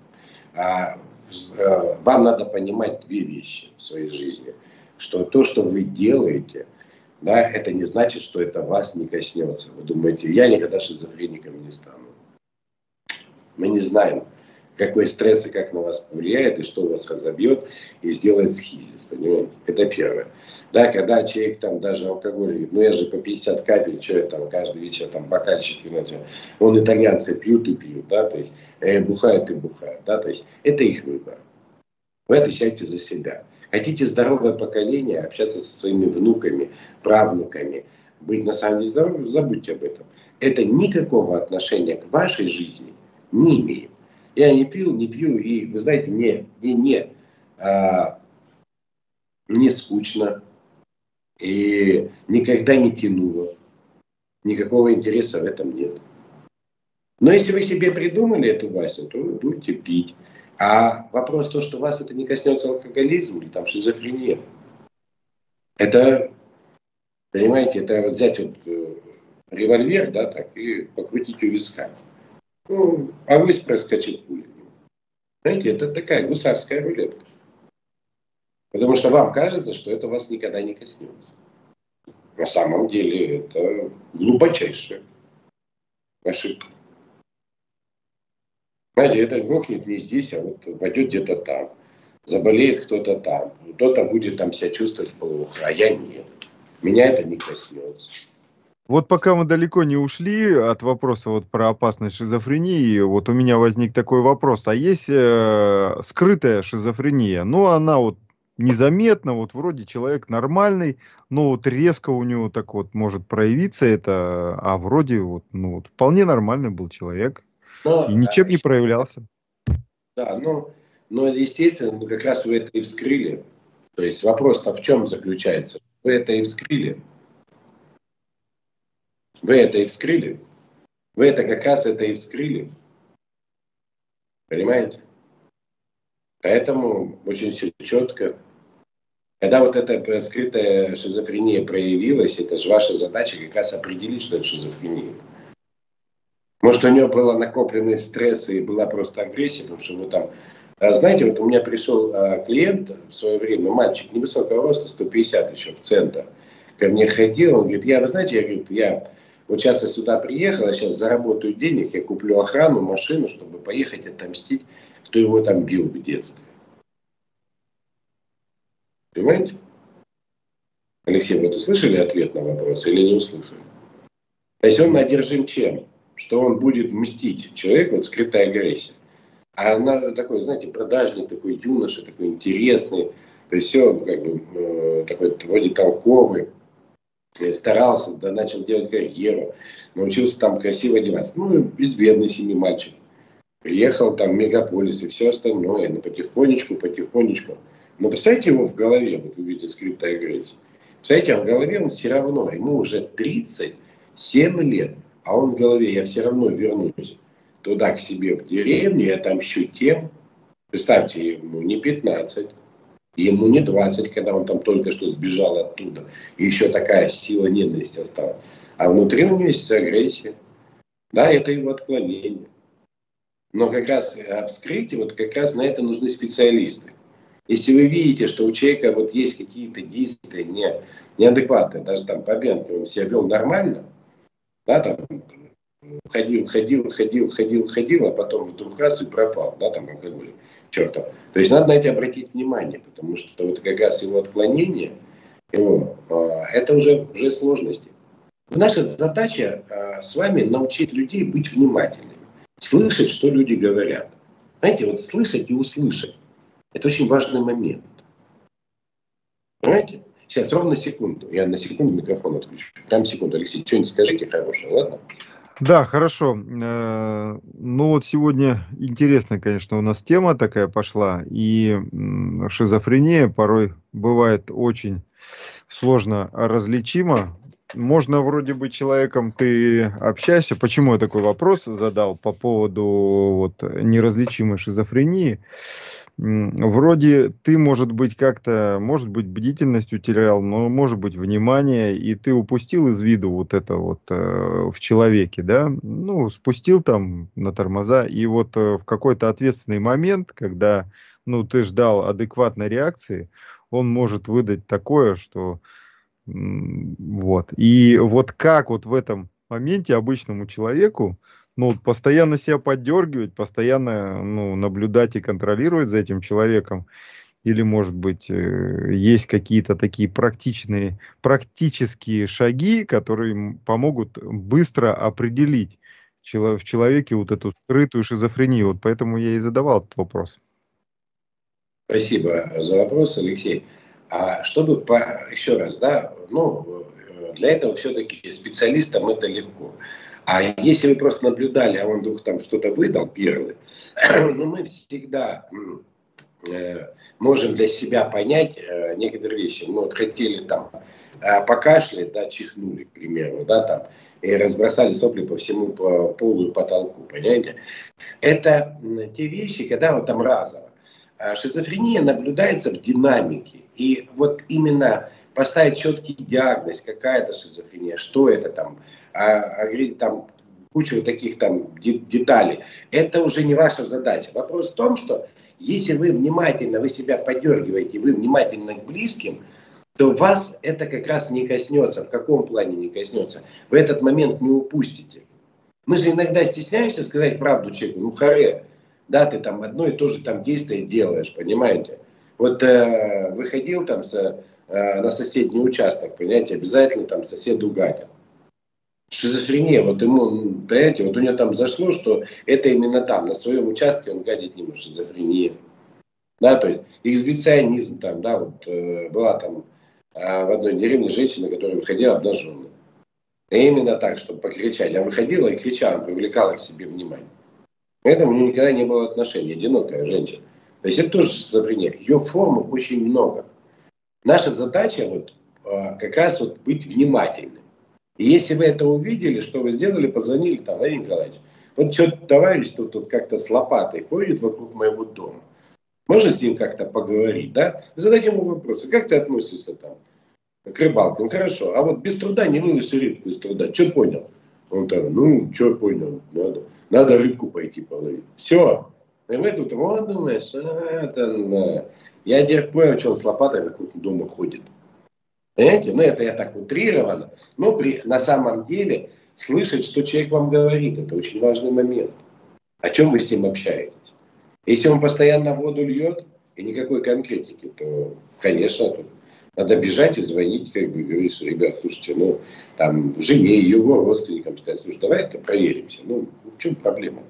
Вам надо понимать две вещи в своей жизни. Что то, что вы делаете, да, это не значит, что это вас не коснется. Вы думаете, я никогда шизофреником не стану. Мы не знаем, какой стресс и как на вас повлияет, и что вас разобьет и сделает схизис, понимаете? Это первое. Да, когда человек там даже алкоголь говорит, ну я же по пятьдесят капель, что я там каждый вечер там бокальчик, иначе. Он итальянцы пьют и пьют, да, то есть э, бухают и бухают, да, то есть это их выбор. Вы отвечаете за себя. Хотите здоровое поколение, общаться со своими внуками, правнуками, быть на самом деле здоровым, забудьте об этом. Это никакого отношения к вашей жизни не имеет. Я не пил, не пью, и вы знаете, мне, мне не, а, не скучно, и никогда не тянуло. Никакого интереса в этом нет. Но если вы себе придумали эту басню, то вы будете пить. А вопрос то, что вас это не коснется алкоголизм или там шизофрения. Это, понимаете, это вот взять вот револьвер, да, так, и покрутить у виска. Ну, а вы проскочить пулю. Знаете, это такая гусарская рулетка. Потому что вам кажется, что это вас никогда не коснется. На самом деле это глубочайшая ошибка. Знаете, это грохнет не здесь, а вот пойдет где-то там. Заболеет кто-то там. Кто-то будет там себя чувствовать плохо, а я нет. Меня это не коснется. Вот пока мы далеко не ушли от вопроса вот про опасность шизофрении, вот у меня возник такой вопрос. А есть э, скрытая шизофрения? Ну, она вот незаметно, вот вроде человек нормальный, но вот резко у него так вот может проявиться это, а вроде вот, ну, вот вполне нормальный был человек Но, и ничем не еще, проявлялся. да, но, но естественно, ну, как раз вы это и вскрыли. То есть вопрос-то в чем заключается? Вы это и вскрыли. Вы это и вскрыли. Вы это как раз это и вскрыли. Понимаете? Поэтому очень все четко. Когда вот эта скрытая шизофрения проявилась, это же ваша задача как раз определить, что это шизофрения. Может, у него было накопленный стресс и была просто агрессия, потому что вы там... Знаете, вот у меня пришел клиент в свое время, мальчик невысокого роста, сто пятьдесят еще, в центр. Ко мне ходил, он говорит, я, вы знаете, я, говорит, я вот сейчас я сюда приехал, я сейчас заработаю денег, я куплю охрану, машину, чтобы поехать отомстить, кто его там бил в детстве. Понимаете? Алексей, вы услышали ответ на вопрос или не услышали? То есть он одержим чем? Что он будет мстить человеку, вот скрытая агрессия. А она такой, знаете, продажник, такой юноша, такой интересный, то есть все как бы э, такой вроде толковый, старался, да, начал делать карьеру, научился там красиво одеваться. Ну, из бедной семьи мальчик. Приехал там в мегаполис и все остальное, ну, потихонечку, потихонечку. Но представьте его в голове, вот вы видите скрытая агрессия. Представляете, а в голове он все равно, ему уже тридцать семь лет, а он в голове, я все равно вернусь туда к себе в деревню, я отомщу тем, представьте, ему не пятнадцать, ему не двадцать, когда он там только что сбежал оттуда, и еще такая сила ненависти осталась, а внутри у него есть агрессия, да, это его отклонение. Но как раз вскрытие, вот как раз на это нужны специалисты. Если вы видите, что у человека вот есть какие-то действия не, неадекватные, даже там по Бенке он себя вел нормально, да, там ходил, ходил, ходил, ходил, ходил, а потом вдруг раз и пропал, да, там алкоголь, чертов. То есть надо на это обратить внимание, потому что вот как раз его отклонение, его, это уже, уже сложности. Наша задача с вами научить людей быть внимательными, слышать, что люди говорят. Знаете, вот слышать и услышать. Это очень важный момент. Понимаете? Сейчас, ровно секунду. Я на секунду микрофон отключу. Там секунду. Алексей, что-нибудь скажите хорошее, ладно? Да, хорошо. Ну вот сегодня интересная, конечно, у нас тема такая пошла. И шизофрения порой бывает очень сложно различима. Можно вроде бы человеком ты общаешься. Почему я такой вопрос задал по поводу вот неразличимой шизофрении? Вроде ты, может быть, как-то, может быть, бдительность утерял, но может быть внимание, и ты упустил из виду вот это вот э, в человеке, да, ну, спустил там на тормоза, и вот э, в какой-то ответственный момент, когда, ну, ты ждал адекватной реакции, он может выдать такое, что м, вот. И вот как вот в этом моменте обычному человеку, ну, постоянно себя поддергивать, постоянно, ну, наблюдать и контролировать за этим человеком, или, может быть, есть какие-то такие практичные, практические шаги, которые помогут быстро определить в человеке вот эту скрытую шизофрению. Вот поэтому я и задавал этот вопрос. Спасибо за вопрос, Алексей. А чтобы, по, еще раз, да, ну, для этого все-таки специалистам это легко. А если вы просто наблюдали, а он вдруг там что-то выдал первый, ну, мы всегда э, можем для себя понять э, некоторые вещи. Мы вот хотели там э, покашлять, да, чихнули, к примеру, да, там, и разбросали сопли по всему по полу и потолку, понимаете? Это те вещи, когда вот там разово. А шизофрения наблюдается в динамике. И вот именно поставить четкий диагноз, какая это шизофрения, что это там, а, а, там кучу вот таких там деталей, это уже не ваша задача. Вопрос в том, что если вы внимательно, вы себя подергиваете, вы внимательны к близким, то вас это как раз не коснется. В каком плане не коснется? Вы этот момент не упустите. Мы же иногда стесняемся сказать правду человеку, ну харе, да, ты там одно и то же там действие делаешь, понимаете? Вот э, выходил там со, э, на соседний участок, понимаете, обязательно там соседу гадил. Шизофрения, вот ему, понимаете, вот у него там зашло, что это именно там, на своем участке он гадить не может, шизофрения. Да, то есть эксгибиционизм там, да, вот э, была там э, в одной деревне женщина, которая выходила обнаженная. И именно так, чтобы покричать. Она выходила и кричала, привлекала к себе внимание. Поэтому у нее никогда не было отношений, одинокая женщина. То есть это тоже шизофрения. Ее форм очень много. Наша задача вот э, как раз вот быть внимательным. И если вы это увидели, что вы сделали, позвонили там, Владимир Николаевич, вот что-то товарищ тут, тут как-то с лопатой ходит вокруг моего дома. Можно с ним как-то поговорить, да? Задать ему вопросы. Как ты относишься там к рыбалке? Ну хорошо, а вот без труда не выловишь рыбку без труда. Что понял? Он там, ну, что понял? Надо, надо рыбку пойти половить. Все. И вы тут, вот думаешь, а, там, да. Я теперь понял, что он с лопатой вокруг дома ходит. Понимаете? Ну, это я так утрированно. Но при, на самом деле слышать, что человек вам говорит, это очень важный момент. О чем вы с ним общаетесь? Если он постоянно воду льет и никакой конкретики, то, конечно, тут надо бежать и звонить, как бы говоришь, ребят, слушайте, ну, там, жене, его родственникам сказать, слушай, давай-ка проверимся. Ну, в чем проблема?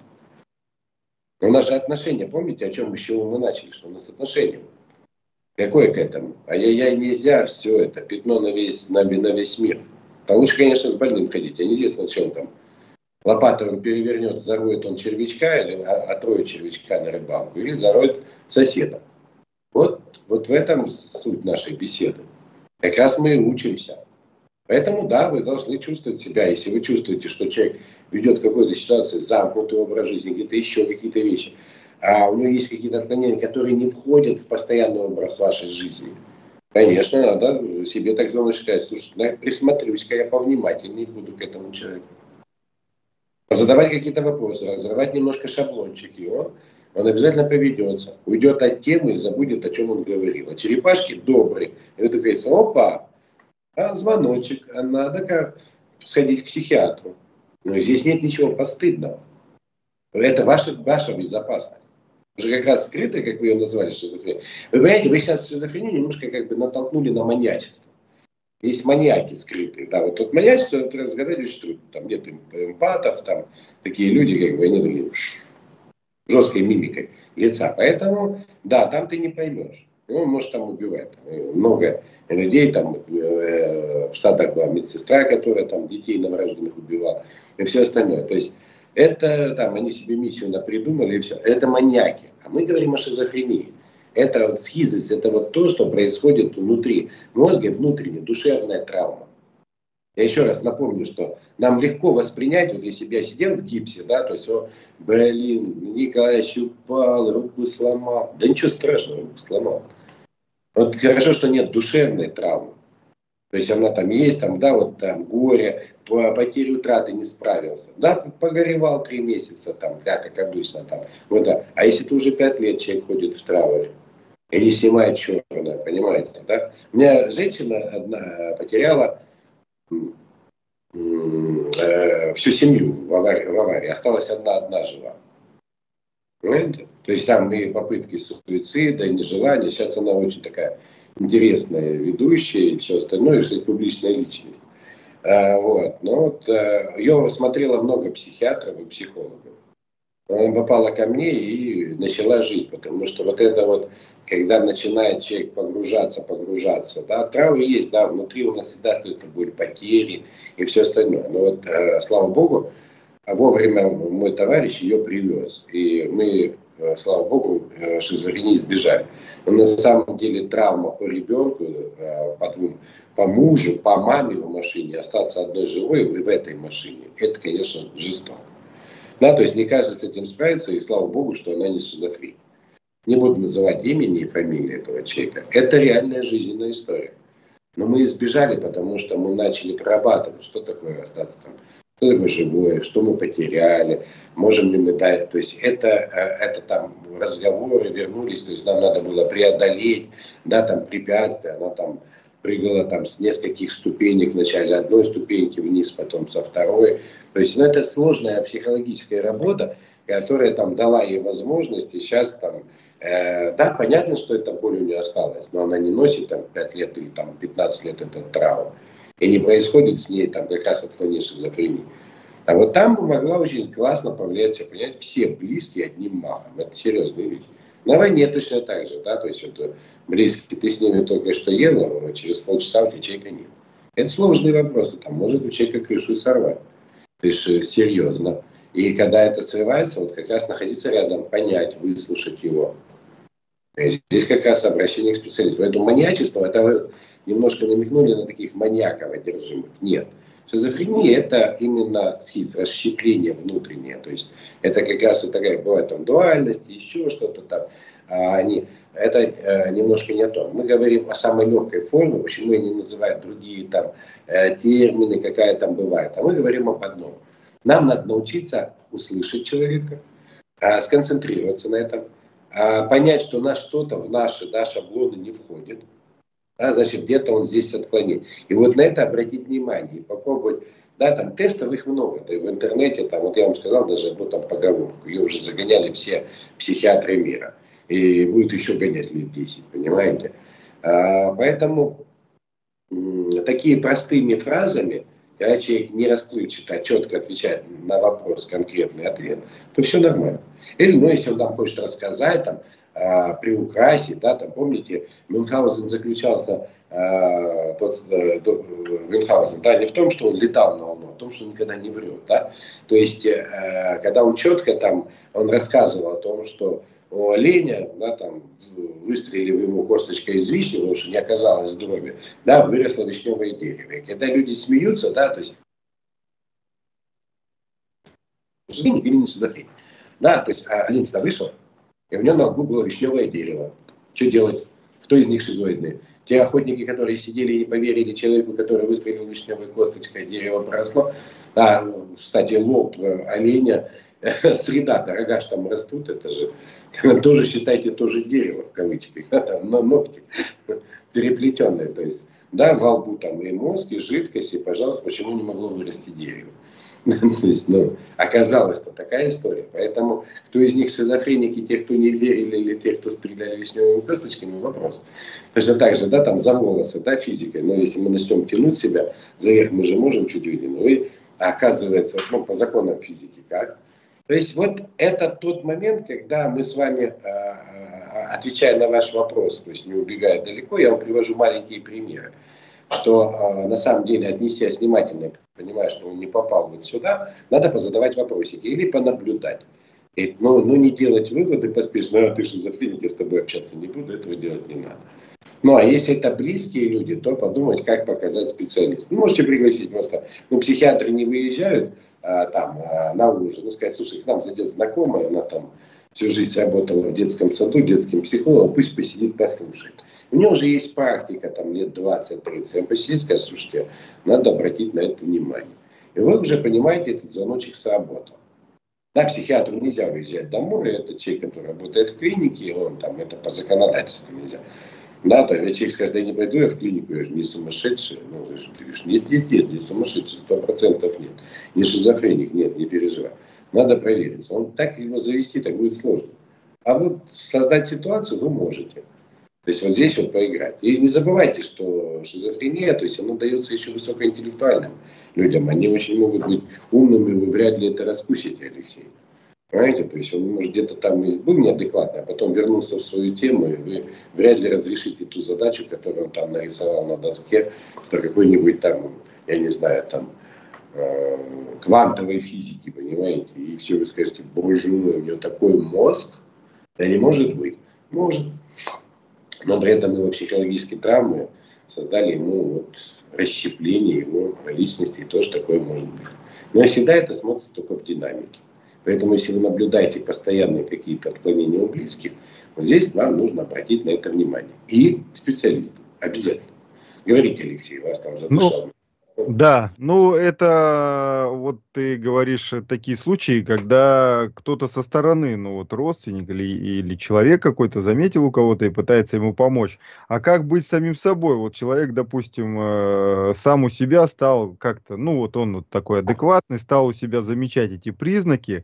У нас же отношения, помните, о чем, с чего мы начали, что у нас отношения? Какое к этому? Ай-яй-яй, нельзя, все это, пятно на весь, на, на весь мир. Там лучше, конечно, с больным ходить, а неизвестно, что он там. Лопатой он перевернет, зароет он червячка, или отроет червячка на рыбалку, или зароет соседа. Вот, вот в этом суть нашей беседы. Как раз мы и учимся. Поэтому, да, вы должны чувствовать себя. Если вы чувствуете, что человек ведет в какой-то ситуации замкнутый образ жизни, где-то еще какие-то вещи, а у него есть какие-то отклонения, которые не входят в постоянный образ вашей жизни, конечно, надо себе так сказать, слушай, присмотрюсь-ка я повнимательнее буду к этому человеку. Задавать какие-то вопросы, разрывать немножко шаблончики, он, он обязательно поведется, уйдет от темы и забудет, о чем он говорил. А черепашки добрые. И вы такой, опа, а звоночек, а надо как сходить к психиатру. Но здесь нет ничего постыдного. Это ваша, ваша безопасность. Уже как раз скрытая, как вы ее назвали, шизофрения. Вы понимаете, вы сейчас шизофрению немножко как бы натолкнули на маньячество. Есть маньяки скрытые, да, вот тут маньячество вот, разгадать очень трудно, там нет эмпатов, там такие люди, как бы, они такие жесткой мимикой лица, поэтому, да, там ты не поймешь, он может там убивать, там, много людей, там э, в Штатах была медсестра, которая там детей новорожденных убивала, и все остальное, то есть это там они себе миссию напридумали и все, это маньяки, а мы говорим о шизофрении. Это вот схизис, это вот то, что происходит внутри мозга, внутренняя душевная травма. Я еще раз напомню, что нам легко воспринять, вот если бы я сидел в гипсе, да, то есть, о, блин, Николаевич упал, руку сломал. Да ничего страшного, руку сломал. Вот хорошо, что нет душевной травмы. То есть она там есть, там, да, вот там горе, по потере утраты не справился. Да, погоревал три месяца, там, да, как обычно там. Вот, да. А если ты уже пять лет человек ходит в трауре, и не снимает черное, понимаете, да? У меня женщина одна потеряла э, всю семью в аварии, в аварии, осталась одна-одна жива. Понимаете? То есть там и попытки суицида, и нежелания. Сейчас она очень такая интересная ведущая и все остальное, и, кстати, публичная личность. А, вот. Но вот, а, ее смотрело много психиатров и психологов. Она попала ко мне и начала жить, потому что вот это вот, когда начинает человек погружаться, погружаться, да, травмы есть, да, внутри у нас всегда остается боль, потери и все остальное. Но вот, э, слава богу, вовремя мой товарищ ее привез. И мы, э, слава богу, э, шизофрении избежали. Но на самом деле травма по ребенку, э, по двум, по мужу, по маме в машине, остаться одной живой в этой машине, это, конечно, жестоко. Да, то есть не каждый с этим справится, и слава богу, что она не шизофрения. Не буду называть имени и фамилии этого человека. Это реальная жизненная история. Но мы избежали, потому что мы начали прорабатывать, что такое остаться там, что такое живое, что мы потеряли, можем ли мы дать. То есть это, это там разговоры вернулись, то есть нам надо было преодолеть, да, там препятствия, она там прыгала там с нескольких ступенек, вначале одной ступеньки вниз, потом со второй. То есть ну, это сложная психологическая работа, которая там дала ей возможность, и сейчас там, э, да, понятно, что эта боль у нее осталась, но она не носит там пять лет или там пятнадцать лет этот травм. И не происходит с ней там как раз отклонение шизофрении. А вот там могла очень классно повлиять, все понять, все близкие одним махом. Это серьезные люди. На войне точно так же, да, то есть вот близкие, ты с ними только что ел, а через полчаса у тебя человека нет. Это сложные вопросы, там может у человека крышу сорвать. То есть серьезно. И когда это срывается, вот как раз находиться рядом, понять, выслушать его. Здесь как раз обращение к специалисту. Поэтому маньячество, это вы немножко намекнули на таких маньяков одержимых. Нет. Шизофрения – это именно схиз, расщепление внутреннее. То есть это как раз и такая, бывает там дуальность, еще что-то там. А они, это э, немножко не то. Мы говорим о самой легкой форме, почему они называют другие там э, термины, какая там бывает. А мы говорим об одном. Нам надо научиться услышать человека, э, сконцентрироваться на этом, э, понять, что на что-то в наши да, шаблоны не входит. Да, значит, где-то он здесь отклонит. И вот на это обратить внимание и попробовать. Да, там тестов их много. Да, в интернете, там, вот я вам сказал даже одну там поговорку. Ее уже загоняли все психиатры мира. И будет еще гонять лет десять, понимаете? А, поэтому м, такие простыми фразами, когда человек не расплывчато, а четко отвечает на вопрос, конкретный ответ, то все нормально. Или, ну, если он там хочет рассказать, там, а, приукрасить, да, там, помните, Мюнхгаузен заключался, а, тот, э, Мюнхгаузен, да, не в том, что он летал на Луну, а в том, что он никогда не врет, да. То есть, э, когда он четко там, он рассказывал о том, что у оленя, да, там, выстрелив ему косточкой из вишни, потому что не оказалось дроби, да, выросло вишневое дерево. И когда люди смеются, да, то есть, шизофреник или не шизофреник, да, то есть, а олень сюда вышел, и у него на лбу было вишневое дерево. Что делать? Кто из них шизоидный? Те охотники, которые сидели и не поверили человеку, который выстрелил вишневой косточкой, дерево проросло. А, кстати, лоб оленя, среда, рога ж там растут, это же тоже, считайте, тоже дерево, в кавычках, да, там, но ногти переплетенные, то есть, да, во лбу там и мозг, и жидкость, и, пожалуйста, почему не могло вырасти дерево? То есть, ну, оказалось-то такая история. Поэтому, кто из них шизофреники, те, кто не верили, или те, кто стреляли вишневыми косточками, вопрос. Точно так же, да, там за волосы, да, физикой, но если мы начнем тянуть себя, заверх мы же можем чуть вытянуть, и оказывается, ну, по законам физики, как? То есть вот это тот момент, когда мы с вами, отвечая на ваш вопрос, то есть не убегая далеко, я вам привожу маленькие примеры, что на самом деле, отнесясь внимательно, понимая, что он не попал вот сюда, надо позадавать вопросики или понаблюдать. И, ну, ну не делать выводы поспешно, а ты шизофреник, я с тобой общаться не буду, этого делать не надо. Ну, а если это близкие люди, то подумать, как показать специалисту. Ну, можете пригласить просто, ну, психиатры не выезжают, а, там, а, на ужин, ну, сказать, слушай, к нам зайдет знакомая, она там всю жизнь работала в детском саду, детским психологом, пусть посидит, послушает. У него уже есть практика, там, лет двадцать-тридцать, он посидит, скажет, слушайте, надо обратить на это внимание. И вы уже понимаете, этот звоночек сработал. Да, психиатру нельзя выезжать домой, это человек, который работает в клинике, он там, это по законодательству нельзя. Да, там, я человек скажет, да я не пойду я в клинику, я же не сумасшедший. Ну, ты говоришь, нет, нет, нет, не сумасшедший, сто процентов нет. Не шизофреник, нет, не переживай. Надо провериться. Он так его завести, так будет сложно. А вот создать ситуацию вы можете. То есть вот здесь вот поиграть. И не забывайте, что шизофрения, то есть она дается еще высокоинтеллектуальным людям. Они очень могут быть умными, вы вряд ли это раскусите, Алексей. Понимаете, то есть он, может, где-то там был неадекватный, а потом вернулся в свою тему, и вы вряд ли разрешите ту задачу, которую он там нарисовал на доске, про какой-нибудь там, я не знаю, там, э, квантовой физики, понимаете, и все, вы скажете, боже мой, у него такой мозг, да не может быть, может. Но при этом его психологические травмы создали ему вот расщепление его личности, и тоже такое может быть. Но всегда это смотрится только в динамике. Поэтому, если вы наблюдаете постоянные какие-то отклонения у близких, вот здесь нам нужно обратить на это внимание. И специалисту. Обязательно. Говорите, Алексей, вас там задушал. Ну, да, ну это вот ты говоришь такие случаи, когда кто-то со стороны, ну вот родственник или, или человек какой-то заметил у кого-то и пытается ему помочь. А как быть самим собой? Вот человек, допустим, э, сам у себя стал как-то, ну вот он вот такой адекватный, стал у себя замечать эти признаки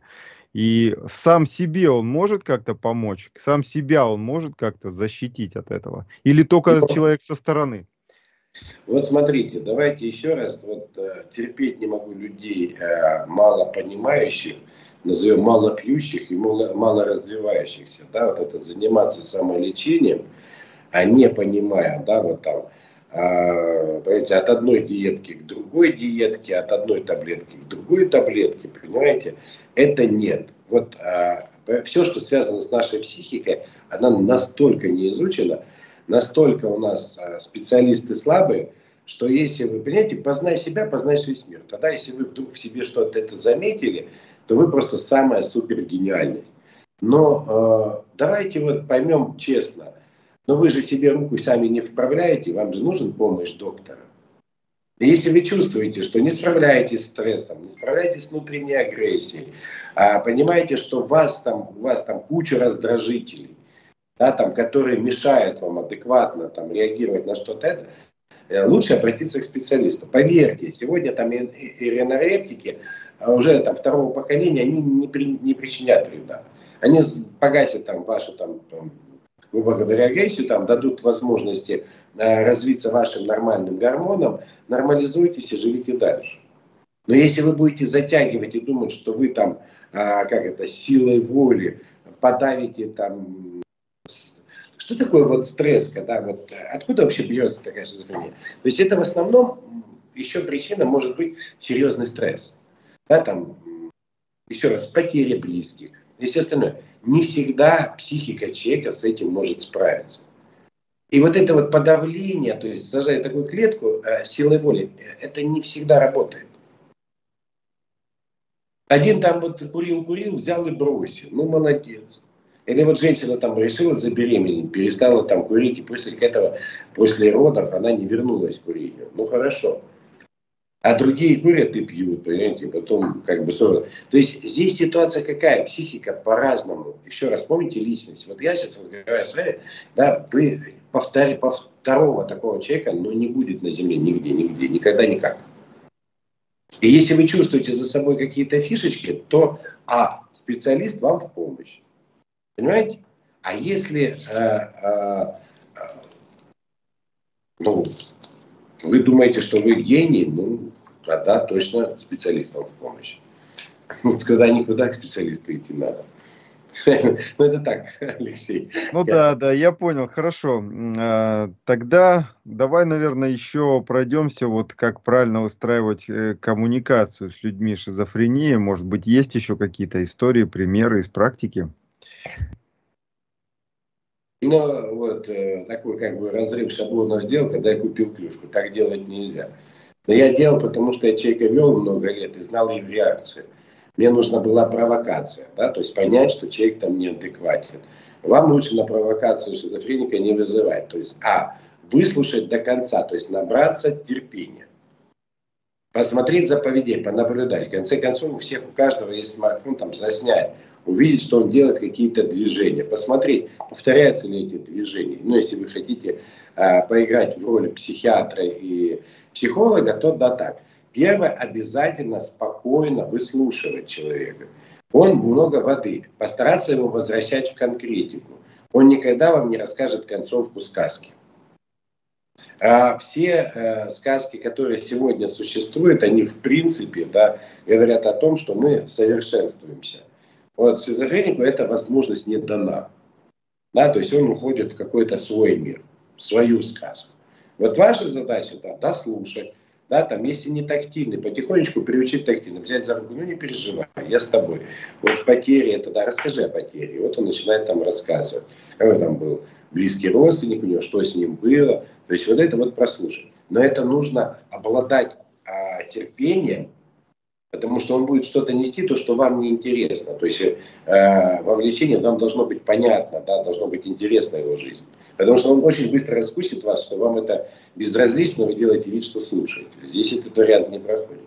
И сам себе он может как-то помочь, сам себя он может как-то защитить от этого? Или только человек со стороны? Вот смотрите, давайте еще раз, вот э, терпеть не могу людей э, мало понимающих, назовем мало пьющих и мало, мало развивающихся, да, вот это заниматься самолечением, а не понимая, да, вот там, э, понимаете, от одной диетки к другой диетке, от одной таблетки к другой таблетке, понимаете, это нет. Вот э, все, что связано с нашей психикой, она настолько не изучена, настолько у нас а, специалисты слабые, что если вы, понимаете, познай себя, познай весь мир. Тогда, если вы вдруг в себе что-то это заметили, то вы просто самая супер гениальность. Но э, давайте вот поймем честно, но вы же себе руку сами не вправляете, вам же нужен помощь доктора. И если вы чувствуете, что не справляетесь с стрессом, не справляетесь с внутренней агрессией, а понимаете, что у вас там, у вас там куча раздражителей, да, там, которые мешают вам адекватно там, реагировать на что-то это, лучше обратиться к специалисту. Поверьте, сегодня там и, и ринорептики уже там, второго поколения, они не, при, не причинят вреда. Они погасят там, вашу, там, грубо говоря, агрессию, там, дадут возможности э, развиться вашим нормальным гормонам, нормализуйтесь и живите дальше. Но если вы будете затягивать и думать, что вы там, э, как это, силой воли подавите там... Что такое вот стресс, когда вот откуда вообще берется такая шизофрения? То есть это в основном еще причина может быть серьезный стресс. Да, там, еще раз, потеря близких и все остальное. Не всегда психика человека с этим может справиться. И вот это вот подавление, то есть сажая такую клетку э, силой воли, это не всегда работает. Один там вот курил-курил, взял и бросил. Ну, молодец. Или вот женщина там решила забеременеть, перестала там курить, и после этого, после родов она не вернулась к курению. Ну хорошо. А другие курят и пьют, понимаете, потом как бы... То есть здесь ситуация какая? Психика по-разному. Еще раз, помните личность. Вот я сейчас разговариваю с вами, да, вы повтори, по второго такого человека, но не будет на земле нигде, нигде, никогда, никак. И если вы чувствуете за собой какие-то фишечки, то, а, специалист вам в помощь. Понимаете? А если э, э, э, ну, вы думаете, что вы гений, ну, тогда точно специалистам в помощь. Когда никуда к специалисту идти надо. Ну, это так, Алексей. Ну да, да, я понял, хорошо. Тогда давай, наверное, еще пройдемся, вот как правильно выстраивать коммуникацию с людьми с шизофренией. Может быть, есть еще какие-то истории, примеры из практики? Ну, вот э, такой как бы разрыв шаблонов сделал, когда я купил клюшку. Так делать нельзя. Но я делал, потому что я человека вел много лет и знал его реакцию. Мне нужна была провокация, да, то есть понять, что человек там неадекватен. Вам лучше на провокацию шизофреника не вызывать. То есть, а, выслушать до конца, то есть набраться терпения. Посмотреть за поведением, понаблюдать. В конце концов, у всех, у каждого есть смартфон, там, заснять. Увидеть, что он делает какие-то движения. Посмотреть, повторяются ли эти движения. Ну, если вы хотите э, поиграть в роли психиатра и психолога, то да так. Первое, обязательно спокойно выслушивать человека. Он много воды. Постараться его возвращать в конкретику. Он никогда вам не расскажет концовку сказки. А все э, сказки, которые сегодня существуют, они в принципе, да, говорят о том, что мы совершенствуемся. Вот шизофренику эта возможность не дана. Да, то есть он уходит в какой-то свой мир, в свою сказку. Вот ваша задача, да, дослушать, да, там, если не тактильный, потихонечку приучить тактильно, взять за руку, ну не переживай, я с тобой. Вот потери, это да, расскажи о потере. И вот он начинает там рассказывать, какой там был близкий родственник у него, что с ним было. То есть вот это вот прослушать. Но это нужно обладать а, терпением, потому что он будет что-то нести, то, что вам не интересно. То есть э, вовлечение вам должно быть понятно, да, должно быть интересна его жизнь. Потому что он очень быстро раскусит вас, что вам это безразлично, вы делаете вид, что слушаете. Здесь этот вариант не проходит.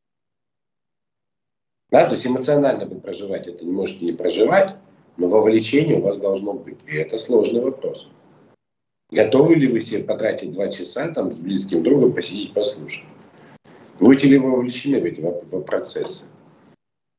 Да, то есть эмоционально вы проживать это не можете не проживать, но вовлечение у вас должно быть. И это сложный вопрос. Готовы ли вы себе потратить два часа там, с близким другом посидеть, послушать? Будете ли вы вовлечены в эти в процессы?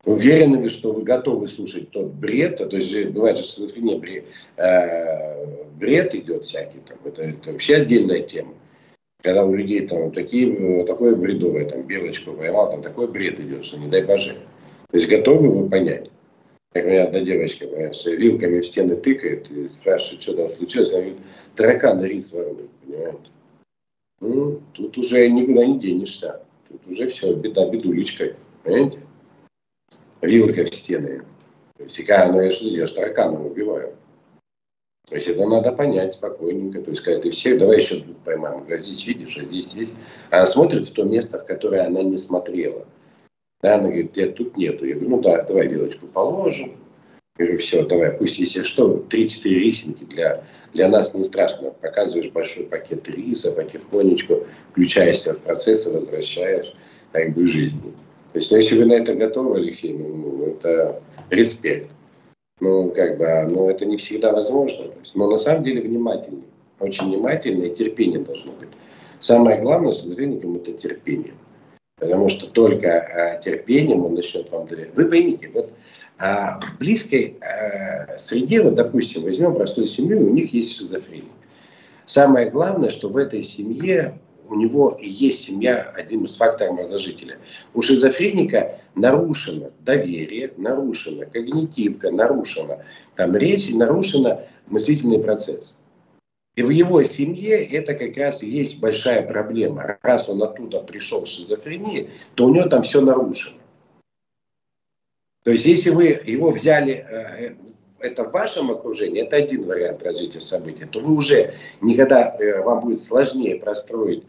Уверены ли, что вы готовы слушать тот бред, то есть бывает же шизофрения, бред, э, бред идет всякий, там, это, это вообще отдельная тема. Когда у людей там такие, такое бредовое, там, белочку поймал, там такой бред идет, что не дай боже. То есть готовы вы понять? Как у меня одна девочка, понимаешь, вилками в стены тыкает и спрашивает, что там случилось. Она говорит, тараканы рис воруют, понимаете? Ну, тут уже никуда не денешься. Тут уже все, беда бедулечкой, понимаете? Вилка в стены. То есть, когда она говорит, что делаешь, тараканов убиваю. То есть, это надо понять спокойненько. То есть, когда ты всех, давай еще двух поймаем. Говорит, здесь видишь, а здесь есть. Она смотрит в то место, в которое она не смотрела. Да, она говорит, нет, тут нету. Я говорю, ну да, давай вилочку положим. Я говорю, все, давай, пусть если что, три-четыре рисинки для, для нас не страшно. Показываешь большой пакет риса, потихонечку включаешься в процесс и возвращаешь как бы жизни. То есть, ну, если вы на это готовы, Алексей, ну, это респект. Ну, как бы, ну, это не всегда возможно. То есть, но на самом деле внимательнее. Очень внимательно, и терпение должно быть. Самое главное с шизофреником — это терпение. Потому что только а, терпением он начнет вам доверять. Вы поймите, вот а, в близкой а, среде, вот, допустим, возьмем простую семью, у них есть шизофреник. Самое главное, что в этой семье у него и есть семья один из факторов раздражителя. У шизофреника нарушено доверие, нарушена когнитивка, нарушена там речь, нарушен мыслительный процесс. И в его семье это как раз и есть большая проблема. Раз он оттуда пришел с шизофренией, то у него там все нарушено. То есть если вы его взяли, это в вашем окружении, это один вариант развития событий, то вы уже никогда, вам будет сложнее простроить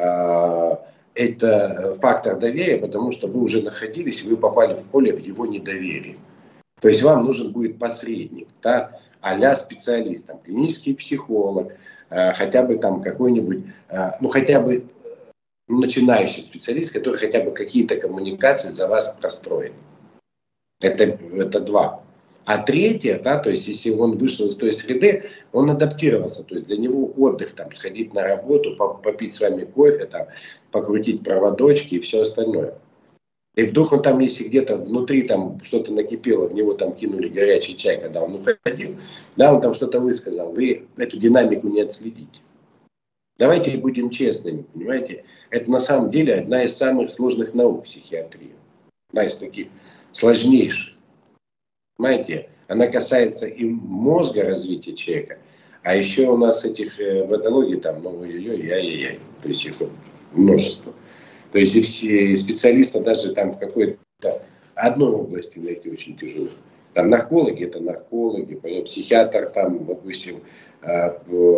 это фактор доверия, потому что вы уже находились, вы попали в поле в его недоверие. То есть вам нужен будет посредник, да, а-ля специалист, там, клинический психолог, э, хотя бы там какой-нибудь, э, ну хотя бы начинающий специалист, который хотя бы какие-то коммуникации за вас простроит. Это, это два. А третье, да, то есть если он вышел из той среды, он адаптировался, то есть для него отдых, там, сходить на работу, попить с вами кофе, там, покрутить проводочки и все остальное. И вдруг он там, если где-то внутри там что-то накипело, в него там кинули горячий чай, когда он уходил, да, он там что-то высказал, вы эту динамику не отследите. Давайте будем честными, понимаете, это на самом деле одна из самых сложных наук психиатрии, одна из таких сложнейших. Понимаете, она касается и мозга развития человека, а еще у нас этих э, в этологии там, ну, ой-ой-ой, ай-яй-яй, то есть их множество. То есть и все специалисты даже там в какой-то одной области найти очень тяжело. Там наркологи — это наркологи, психиатр там, допустим, э,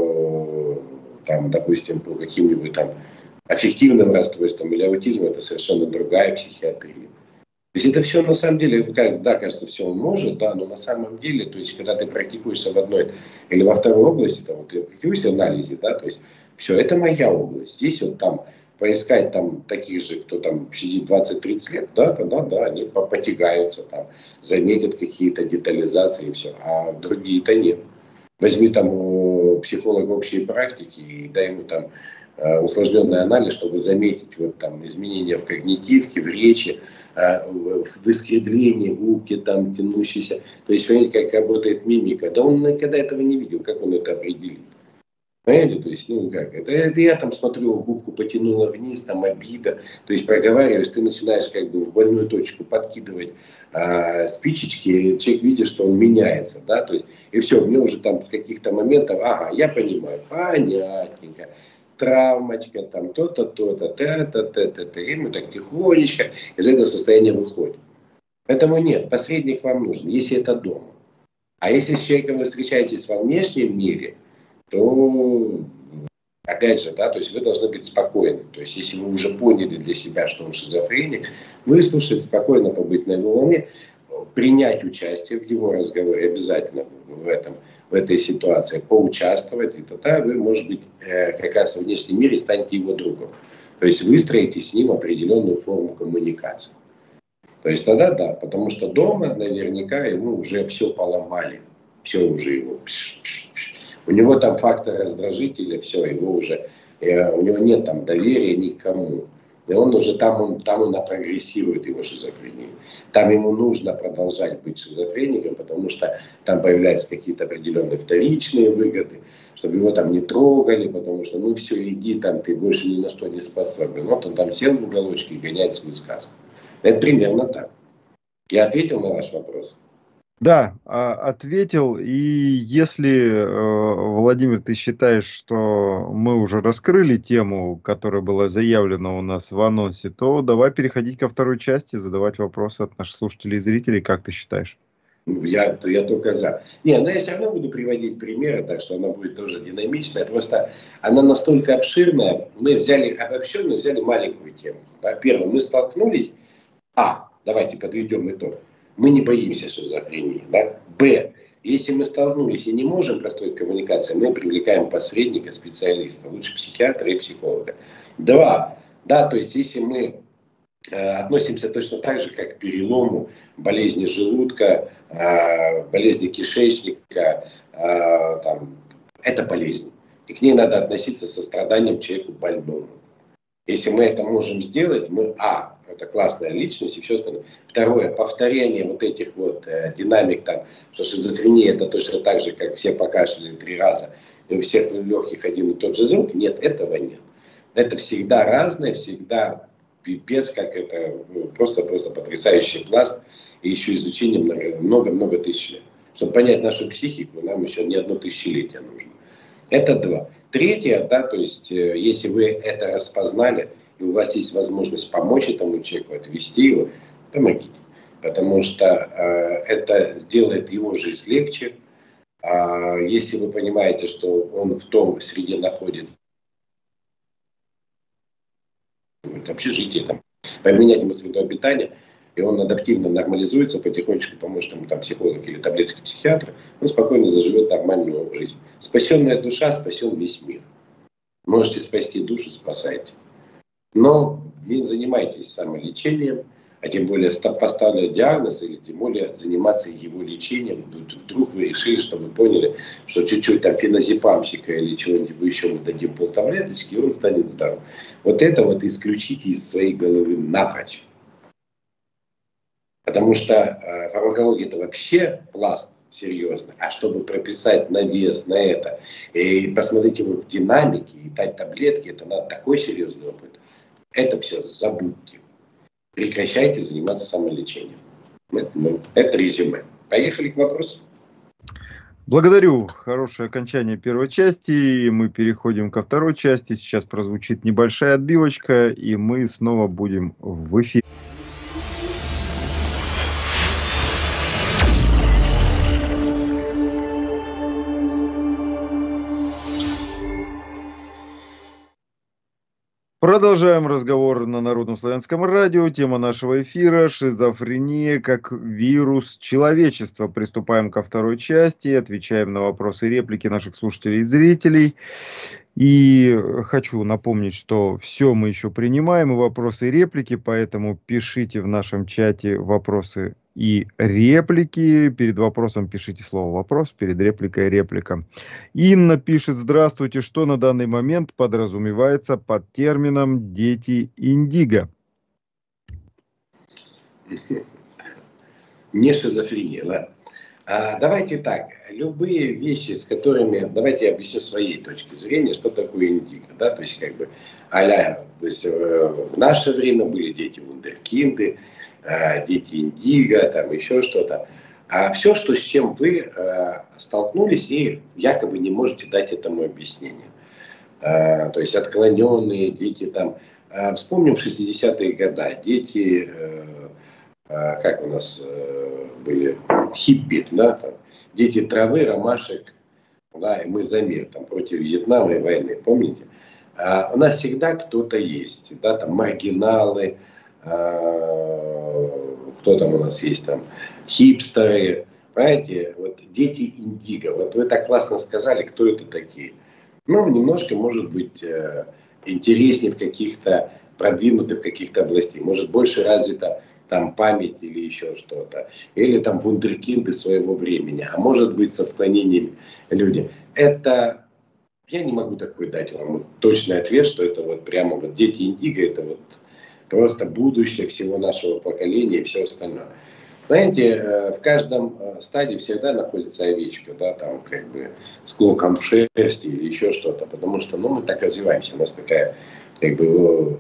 по, там, допустим, по каким-нибудь там аффективным расстройствам или аутизму — это совершенно другая психиатрия. То есть это все на самом деле, как, да, кажется, все он может, да, но на самом деле, то есть когда ты практикуешься в одной или во второй области, там, ты практикуешься в анализе, да, то есть все, это моя область. Здесь вот там поискать там таких же, кто там сидит двадцать-тридцать лет, да, да, да, они потягаются, там, заметят какие-то детализации и все, а другие-то нет. Возьми там психолога общей практики и дай ему там усложненный анализ, чтобы заметить вот там изменения в когнитивке, в речи, в искривлении губки, там тянущейся. То есть, понимаете, как работает мимика. Да он никогда этого не видел, как он это определит. Понимаете, то есть, ну как, это, это я там смотрю, губку потянула вниз, там обида, то есть проговариваешь, ты начинаешь как бы в больную точку подкидывать а, спичечки, человек видит, что он меняется, да, то есть, и все, мне уже там с каких-то моментов, ага, я понимаю, понятненько, травмочка, там то-то, то-то, то-то, то-то, то-то, и мы так тихонечко из этого состояния выходим. Поэтому нет, посредник вам нужен, если это дома. А если с человеком вы встречаетесь во внешнем мире, то, опять же, да, то есть вы должны быть спокойны. То есть если вы уже поняли для себя, что он шизофреник, выслушать, спокойно побыть на его волне, принять участие в его разговоре обязательно в, этом, в этой ситуации, поучаствовать, и тогда вы, может быть, как раз в внешнем мире станете его другом. То есть выстроите с ним определенную форму коммуникации. То есть тогда да, потому что дома наверняка ему уже все поломали, все уже его... У него там фактор раздражителя, все, его уже, э, у него нет там доверия никому. И он уже там, он, там он прогрессирует его шизофрению. Там ему нужно продолжать быть шизофреником, потому что там появляются какие-то определенные вторичные выгоды, чтобы его там не трогали, потому что ну все, иди там, ты больше ни на что не способен. Вот он там сел в уголочке и гоняет свою сказку. Это примерно так. Я ответил на ваш вопрос? Да, ответил. И если, Владимир, ты считаешь, что мы уже раскрыли тему, которая была заявлена у нас в анонсе, то давай переходить ко второй части, задавать вопросы от наших слушателей и зрителей. Как ты считаешь? Я, то я только за. Не, но я все равно буду приводить примеры, так что она будет тоже динамичная. Просто она настолько обширная. Мы взяли обобщенную, взяли маленькую тему. Во-первых, мы столкнулись. А, давайте подведем итог. Мы не боимся шизофрении. Да? Б, если мы столкнулись и не можем простой коммуникации, мы привлекаем посредника, специалиста, лучше психиатра и психолога. Два, да, то есть если мы э, относимся точно так же, как к перелому, болезни желудка, э, болезни кишечника, э, там, это болезнь. И к ней надо относиться со страданием человеку больному. Если мы это можем сделать, мы, а, это классная личность и все остальное. Второе, повторение вот этих вот э, динамик там, что шизофрения это точно так же, как все покашляли три раза, и у всех в легких один и тот же звук. Нет, этого нет. Это всегда разное, всегда пипец, как это просто-просто ну, потрясающий пласт, и еще изучение много-много тысяч лет. Чтобы понять нашу психику, нам еще не одно тысячелетие нужно. Это два. Третье, да, то есть, э, если вы это распознали, и у вас есть возможность помочь этому человеку, отвести его, помогите. Потому что э, это сделает его жизнь легче. А если вы понимаете, что он в том среде находится, общежитие, там, поменять ему среду обитания, и он адаптивно нормализуется, потихонечку поможет ему там психолог или таблетский психиатр, он спокойно заживет нормальную жизнь. Спасенная душа, спасен весь мир. Можете спасти душу, спасайте. Но не занимайтесь самолечением, а тем более поставляя диагноз, или тем более заниматься его лечением. Вдруг вы решили, что вы поняли, что чуть-чуть там феназепамщика или чего-нибудь еще мы дадим полтаблеточки, и он станет здоров. Вот это вот исключите из своей головы напрочь. Потому что э, фармакология это вообще пласт серьезный. А чтобы прописать навес на это и посмотреть его в динамике и дать таблетки, это надо такой серьезный опыт. Это все забудьте. Прекращайте заниматься самолечением. Это, это резюме. Поехали к вопросу. Благодарю. Хорошее окончание первой части. Мы переходим ко второй части. Сейчас прозвучит небольшая отбивочка, и мы снова будем в эфире. Продолжаем разговор на Народном славянском радио. Тема нашего эфира — шизофрения как вирус человечества. Приступаем ко второй части, отвечаем на вопросы и реплики наших слушателей и зрителей. И хочу напомнить, что все мы еще принимаем, и вопросы, и реплики, поэтому пишите в нашем чате вопросы и реплики. Перед вопросом пишите слово «вопрос», перед репликой «реплика». Инна пишет: здравствуйте, что на данный момент подразумевается под термином «дети индиго»? Не шизофрения, ладно. А, давайте так, любые вещи, с которыми, давайте я объясню своей точки зрения, что такое индиго, да, то есть как бы а-ля, то есть э, в наше время были дети вундеркинды, э, дети индиго, там еще что-то, а все, что с чем вы э, столкнулись и якобы не можете дать этому объяснение, э, то есть отклоненные дети там, э, вспомним шестидесятые годы, дети, э, э, как у нас э, были хиппи, да, там, дети травы, ромашек, да, и мы за мир, там, против Вьетнама и войны, помните? А у нас всегда кто-то есть, да, там, маргиналы, а, кто там у нас есть, там, хипстеры, понимаете, вот, дети индиго, вот вы так классно сказали, кто это такие. Ну, немножко, может быть, э, интереснее в каких-то, продвинутых в каких-то областях, может, больше развито там память или еще что-то, или там вундеркинды своего времени, а может быть с отклонениями люди. Это, я не могу такой дать вам точный ответ, что это вот прямо вот дети индиго, это вот просто будущее всего нашего поколения и все остальное. Знаете, в каждом стаде всегда находится овечка, да, там как бы с клоком шерсти или еще что-то, потому что, ну, мы так развиваемся, у нас такая как бы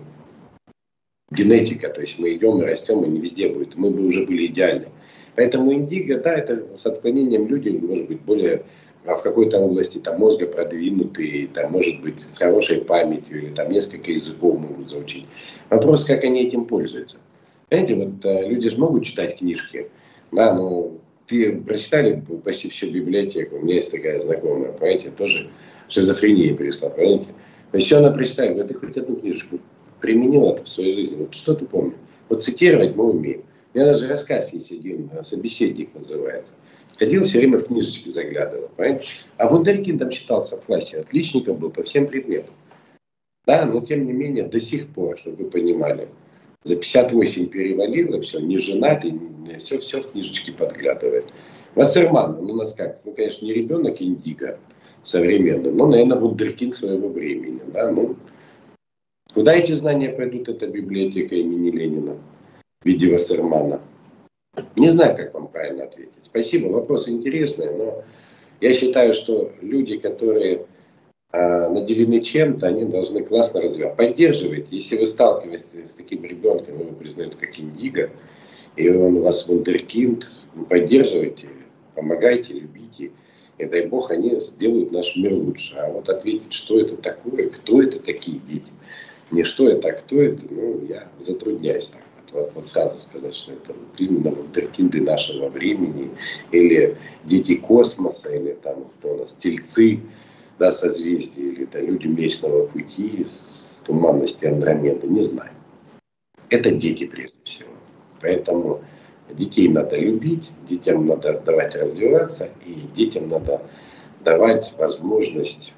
генетика, то есть мы идем и растем, и не везде будет, мы бы уже были идеальны. Поэтому индиго, да, это с отклонением люди, может быть, более в какой-то области там, мозга продвинутые, там, может быть, с хорошей памятью, или там несколько языков могут заучить. Вопрос, как они этим пользуются. Знаете, вот люди же могут читать книжки, да, ну, ты прочитали почти всю библиотеку, у меня есть такая знакомая, понимаете, тоже шизофрения пришла, понимаете. Но еще она прочитала, говорит, ты хоть одну книжку применил это в своей жизни, вот что ты помнишь? Вот цитировать мы умеем. У меня даже рассказ есть один, собеседник называется. Ходил все время в книжечки заглядывал, понимаете. А Вундеркинд там читался в классе, отличником был по всем предметам. Да, но тем не менее до сих пор, чтобы вы понимали, за пятьдесят восемь перевалило, все, не женат, и все, все в книжечке подглядывает. Вассерман, он у нас как? Ну, конечно, не ребенок индиго современный, но, наверное, вундеркинд своего времени. Да? Ну, куда эти знания пойдут, эта библиотека имени Ленина в виде Вассермана? Не знаю, как вам правильно ответить. Спасибо, вопрос интересный, но я считаю, что люди, которые э, наделены чем-то, они должны классно развивать. Поддерживайте. Если вы сталкиваетесь с таким ребенком, его признают как индиго, и он у вас вундеркинд, поддерживайте, помогайте, любите. И дай Бог, они сделают наш мир лучше. А вот ответить, что это такое, кто это такие дети, не что это, а кто это, ну, я затрудняюсь так. Вот, вот сразу сказать, что это вот именно вундеркинды нашего времени, или дети космоса, или там кто у нас, тельцы, да, созвездия, или это люди Млечного Пути с туманности Андромеды, не знаю. Это дети прежде всего. Поэтому детей надо любить, детям надо давать развиваться, и детям надо давать возможность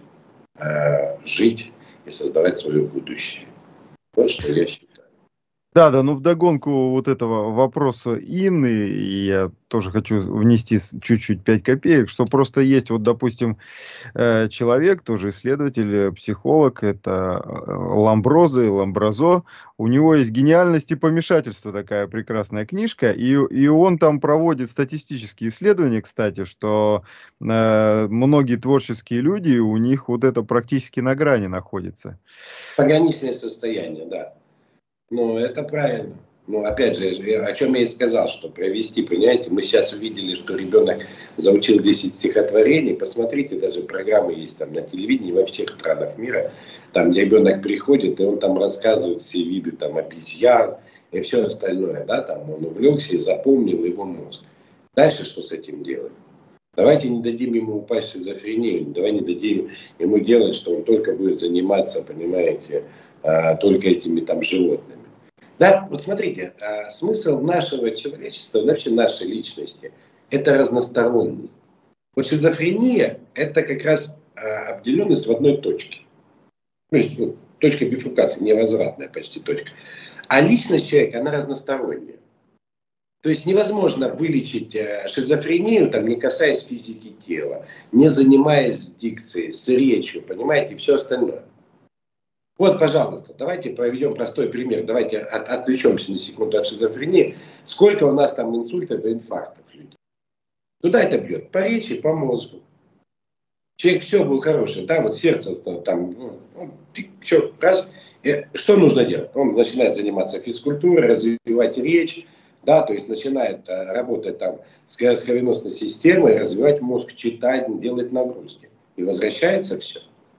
э, жить и создавать свое будущее. Вот что я считаю. Да, да, ну вдогонку вот этого вопроса Инны, и я тоже хочу внести чуть-чуть пять копеек, что просто есть, вот, допустим, человек, тоже исследователь, психолог, это Ламброзо, Ламбразо, у него есть «Гениальность и помешательство», такая прекрасная книжка, и, и он там проводит статистические исследования, кстати, что э, многие творческие люди, у них вот это практически на грани находится. Пограничное состояние, да. Ну, это правильно. Ну, опять же, о чем я и сказал, что провести, понимаете, мы сейчас увидели, что ребенок заучил десять стихотворений, посмотрите, даже программы есть там на телевидении во всех странах мира, там ребенок приходит, и он там рассказывает все виды там обезьян и все остальное, да, там он увлекся и запомнил его мозг. Дальше что с этим делать? Давайте не дадим ему упасть в шизофрению, давай не дадим ему делать, что он только будет заниматься, понимаете, только этими там животными. Да, вот смотрите, смысл нашего человечества, вообще нашей личности, это разносторонность. Вот шизофрения – это как раз обделенность в одной точке. То есть, ну, точка бифуркации, невозвратная почти точка. А личность человека, она разносторонняя. То есть невозможно вылечить шизофрению, там, не касаясь физики тела, не занимаясь дикцией, с речью, понимаете, и все остальное. Вот, пожалуйста, давайте проведем простой пример. Давайте от, отвлечемся на секунду от шизофрении. Сколько у нас там инсультов и инфарктов людей? Куда это бьет? По речи, по мозгу. Человек все был хороший, да, вот сердце там, ну, все, раз. И что нужно делать? Он начинает заниматься физкультурой, развивать речь, да, то есть начинает работать там с кровеносной системой, развивать мозг, читать, делать нагрузки. И возвращается все.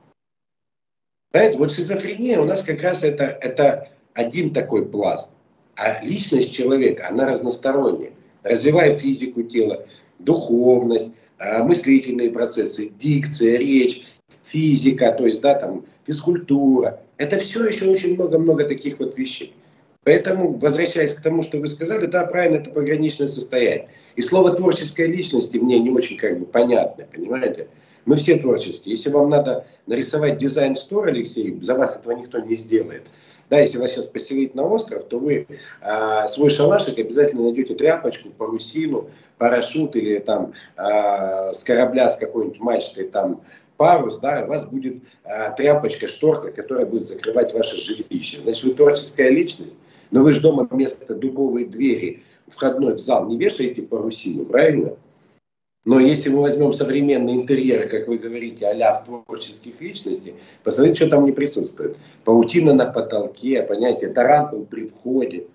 Знаете, вот шизофрения у нас как раз это, это один такой пласт. А личность человека, она разносторонняя. Развивая физику тела, духовность, мыслительные процессы, дикция, речь, физика, то есть, да, там, физкультура. Это все еще очень много-много таких вот вещей. Поэтому, возвращаясь к тому, что вы сказали, да, правильно, это пограничное состояние. И слово творческая личность мне не очень как бы понятно, понимаете? Мы все творческие. Если вам надо нарисовать дизайн-стор, Алексей, за вас этого никто не сделает. Да, если вас сейчас поселить на остров, то вы э, свой шалашик обязательно найдете тряпочку, парусину, парашют или там э, с корабля с какой-нибудь мачтой там парус, да, у вас будет э, тряпочка, шторка, которая будет закрывать ваше жилище. Значит, вы творческая личность. Но вы же дома вместо дубовой двери входной в зал не вешаете парусину, правильно? Но если мы возьмем современные интерьеры, как вы говорите, а-ля творческих личностей, посмотрите, что там не присутствует. Паутина на потолке, понимаете, тарантул при входе.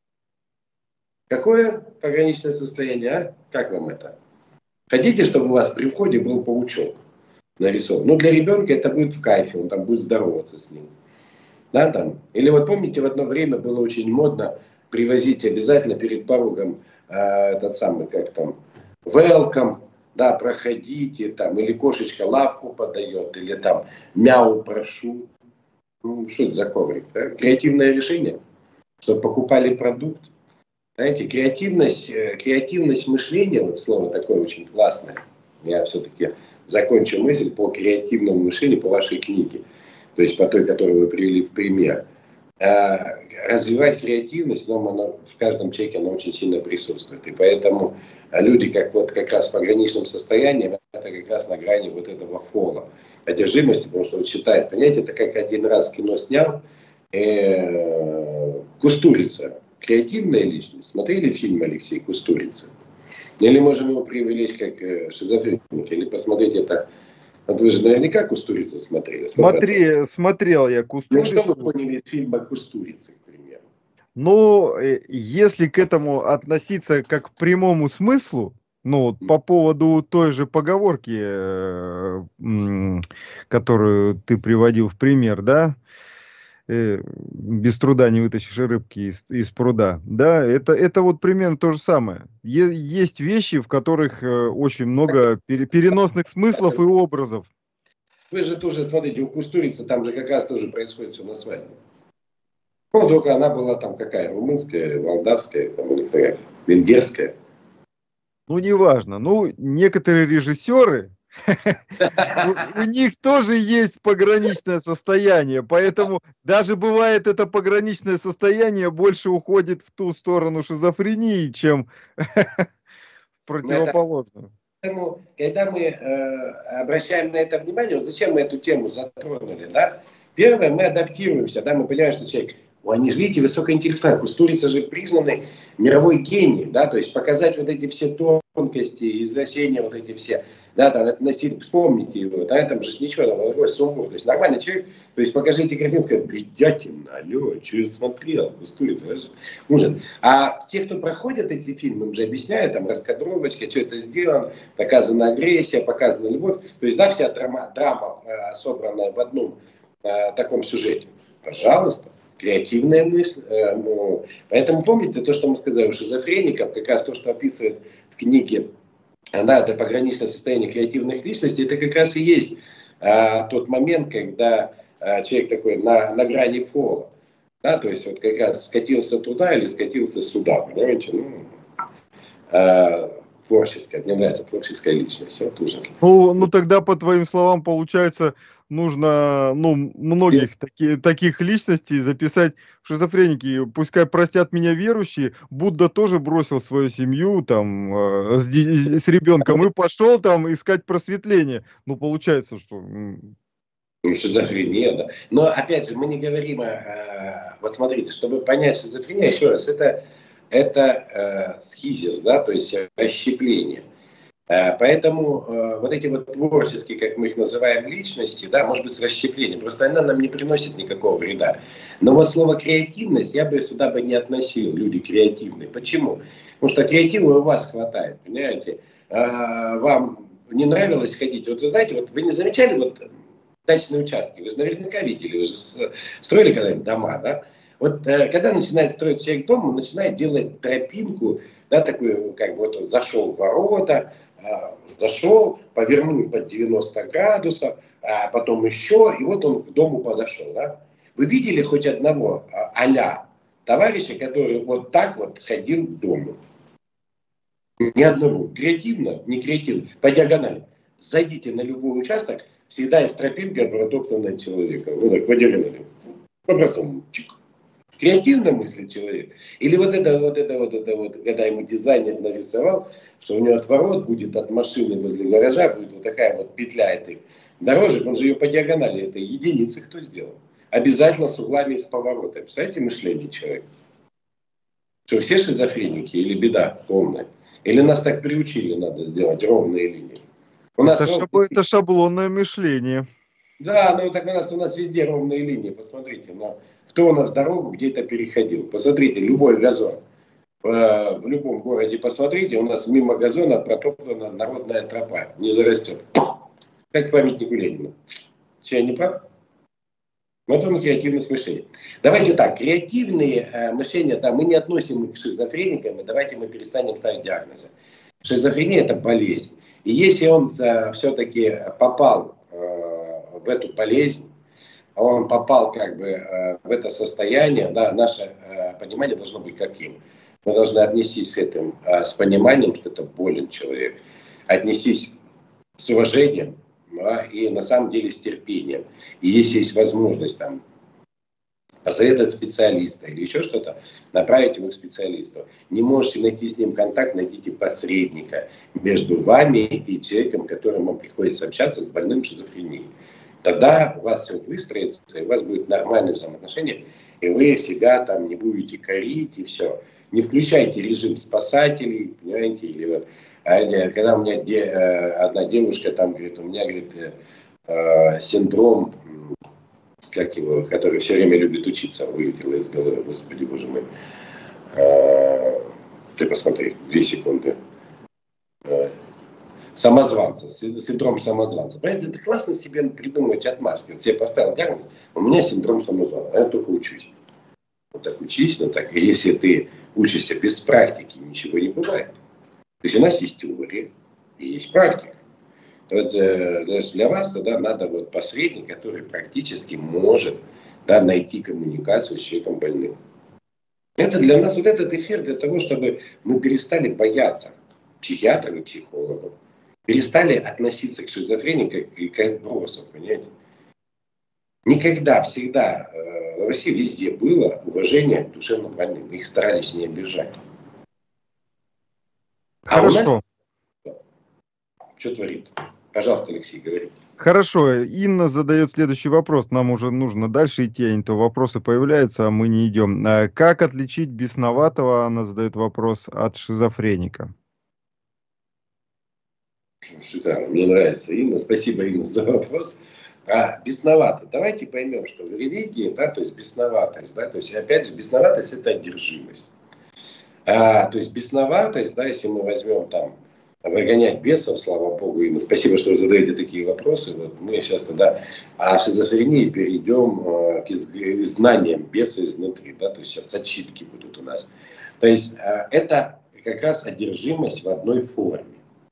Какое пограничное состояние, а? Как вам это? Хотите, чтобы у вас при входе был паучок нарисован? Ну, для ребенка это будет в кайфе, он там будет здороваться с ним. Да, там? Или вот помните, в одно время было очень модно привозить обязательно перед порогом э, этот самый, как там, welcome, да, проходите, там, или кошечка лапку подает, или там мяу прошу. Ну, что это за коврик? Да? Креативное решение, чтобы покупали продукт. Знаете, креативность, креативность мышления, вот слово такое очень классное. Я все-таки закончу мысль по креативному мышлению, по вашей книге. То есть по той, которую вы привели в пример. Развивать креативность, но она, в каждом человеке она очень сильно присутствует. И поэтому люди, как, вот, как раз в пограничном состоянии, это как раз на грани вот этого фола, одержимости, потому что вот считает, понимаете, это как один раз кино снял, э, Кустурица, креативная личность. Смотрели фильм Алексей Кустурица? Или можем его привлечь как э, шизофреника, или посмотреть это. Вот вы же наверняка Кустурицу смотрели. Смотри, смотрел я Кустурицу. Ну, что вы поняли из фильма Кустурицы, к примеру? Ну, если к этому относиться как к прямому смыслу, ну, по поводу той же поговорки, которую ты приводил в пример, да, без труда не вытащишь рыбки из, из пруда, да, это, это вот примерно то же самое. Е- есть вещи, в которых очень много пере- переносных смыслов и образов. Вы же тоже, смотрите, у Кустурицы там же как раз тоже происходит все на свадьбе. Ну, только она была там какая, румынская, молдавская, там, или какая, венгерская. Ну, неважно. Ну, некоторые режиссеры, у них тоже есть пограничное состояние, поэтому даже бывает это пограничное состояние больше уходит в ту сторону шизофрении, чем в противоположную. Поэтому, когда мы э, обращаем на это внимание, вот зачем мы эту тему затронули, да? Первое, мы адаптируемся, да, мы понимаем, что человек, они же, видите, высокоинтеллектуальный, Кустурица же признанный мировой гений, да, то есть показать вот эти все тонкости, извращения, вот эти все, да, там, это носить, вспомните его, да, там же ничего, там, такой сумбур, то есть нормальный человек, то есть покажите картинку, скажет, бредятина, алло, что я смотрел, Кустурица, ужас. А те, кто проходят эти фильмы, им же объясняют, там, раскадровочка, что это сделано, показана агрессия, показана любовь, то есть, да, вся драма, драма э, собранная в одном э, таком сюжете, пожалуйста. Креативная мысль. Э, ну, поэтому помните то, что мы сказали у шизофреников, как раз то, что описывает в книге, да, это пограничное состояние креативных личностей, это как раз и есть э, тот момент, когда э, человек такой на, на грани фола. Да, то есть вот как раз скатился туда или скатился сюда, понимаете? Ну, э, творческая, мне нравится творческая личность. Вот ужасно. Ну, ну тогда, по твоим словам, получается, нужно, ну, многих таки, таких личностей записать в шизофреники. Пускай простят меня верующие, Будда тоже бросил свою семью там э, с, с ребенком и пошел там искать просветление. Ну, получается, что... Ну, шизофрения, да. Но, опять же, мы не говорим о... о вот смотрите, чтобы понять шизофрению, еще раз, это... это э, схизис, да, то есть расщепление. Э, поэтому э, вот эти вот творческие, как мы их называем, личности, да, может быть, с расщеплением, просто она нам не приносит никакого вреда. Но вот слово креативность я бы сюда бы не относил, люди креативные. Почему? Потому что креатива у вас хватает, понимаете? Э, вам не нравилось ходить, вот вы знаете, вот вы не замечали вот дачные участки, вы же наверняка видели, вы же строили когда-нибудь дома, да? Вот э, когда начинает строить человек дом, он начинает делать тропинку, да, такую, как бы вот он зашел в ворота, э, зашел, повернул под девяносто градусов, а потом еще, и вот он к дому подошел, да. Вы видели хоть одного э, а-ля товарища, который вот так вот ходил к дому? Ни одного. Креативно, не креативно, по диагонали. Зайдите на любой участок, всегда есть тропинка, протоптанная человеком. Ну так, по диагонали. По-простому. Чик. Креативно мыслит человек. Или вот это, вот это, вот это, вот, когда ему дизайнер нарисовал, что у него от ворот будет, от машины возле гаража будет вот такая вот петля этой дорожек, он же ее по диагонали, это единицы кто сделал. Обязательно с углами и с поворотом. Представляете мышление человека? Что все шизофреники или беда полная? Или нас так приучили, надо сделать ровные линии? У нас это, ровные... шаб... это шаблонное мышление. Да, ну так у нас, у нас везде ровные линии, посмотрите. Но кто у нас дорогу где-то переходил? Посмотрите, любой газон. В любом городе посмотрите, у нас мимо газона протоптана народная тропа, не зарастет. Как памятнику Ленину. Че, я не прав? Вот он креативность мышления. Давайте так, креативные э, мышления, да, мы не относим их к шизофреникам, и давайте мы перестанем ставить диагнозы. Шизофрения – это болезнь. И если он э, все-таки попал э, в эту болезнь, он попал как бы э, в это состояние, да, наше э, понимание должно быть каким? Мы должны отнестись к этому э, с пониманием, что это болен человек. Отнестись с уважением, да, и на самом деле с терпением. И если есть возможность там посоветовать специалиста или еще что-то, направить его к специалисту. Не можете найти с ним контакт, найдите посредника между вами и человеком, которым вам приходится общаться, с больным шизофренией. Тогда у вас все выстроится, и у вас будет нормальное взаимоотношение, и вы себя там не будете корить, и все. Не включайте режим спасателей, понимаете, или вот, когда у меня де, одна девушка там говорит, у меня, говорит, э, синдром, как его, который все время любит учиться, вылетело из головы, господи, боже мой. Э, ты посмотри, две секунды. Э, самозванца, синдром самозванца. Понимаете, это классно себе придумывать отмазки. Вот себе поставил диагноз, у меня синдром самозванца, а я только учусь. Вот так учись, но так. И если ты учишься без практики, ничего не бывает. То есть у нас есть теория и есть практика. Вот, э, для вас тогда надо вот посредник, который практически может, да, найти коммуникацию с человеком больным. Это для нас, вот этот эфир для того, чтобы мы перестали бояться психиатров и психологов. Перестали относиться к шизофрении как к отбросам, понимаете? Никогда, всегда э, в России везде было уважение к душевно больным. Их старались не обижать. Хорошо. А нас... Что творит? Пожалуйста, Алексей, говорите. Хорошо. Инна задает следующий вопрос. Нам уже нужно дальше идти, а не то вопросы появляются, а мы не идем. Как отличить бесноватого, она задает вопрос, от шизофреника? Шикарно, мне нравится, Инна. Спасибо, Инна, за вопрос. А, бесноватый. Давайте поймем, что в религии, да, то есть бесноватость, да, то есть опять же бесноватость — это одержимость. А, то есть бесноватость, да, если мы возьмем там выгонять бесов, слава богу, Инна, спасибо, что вы задаете такие вопросы. Вот мы сейчас тогда о шизофрении перейдем э, к изгнаниям беса изнутри, да, то есть сейчас отчитки будут у нас. То есть э, это как раз одержимость в одной форме.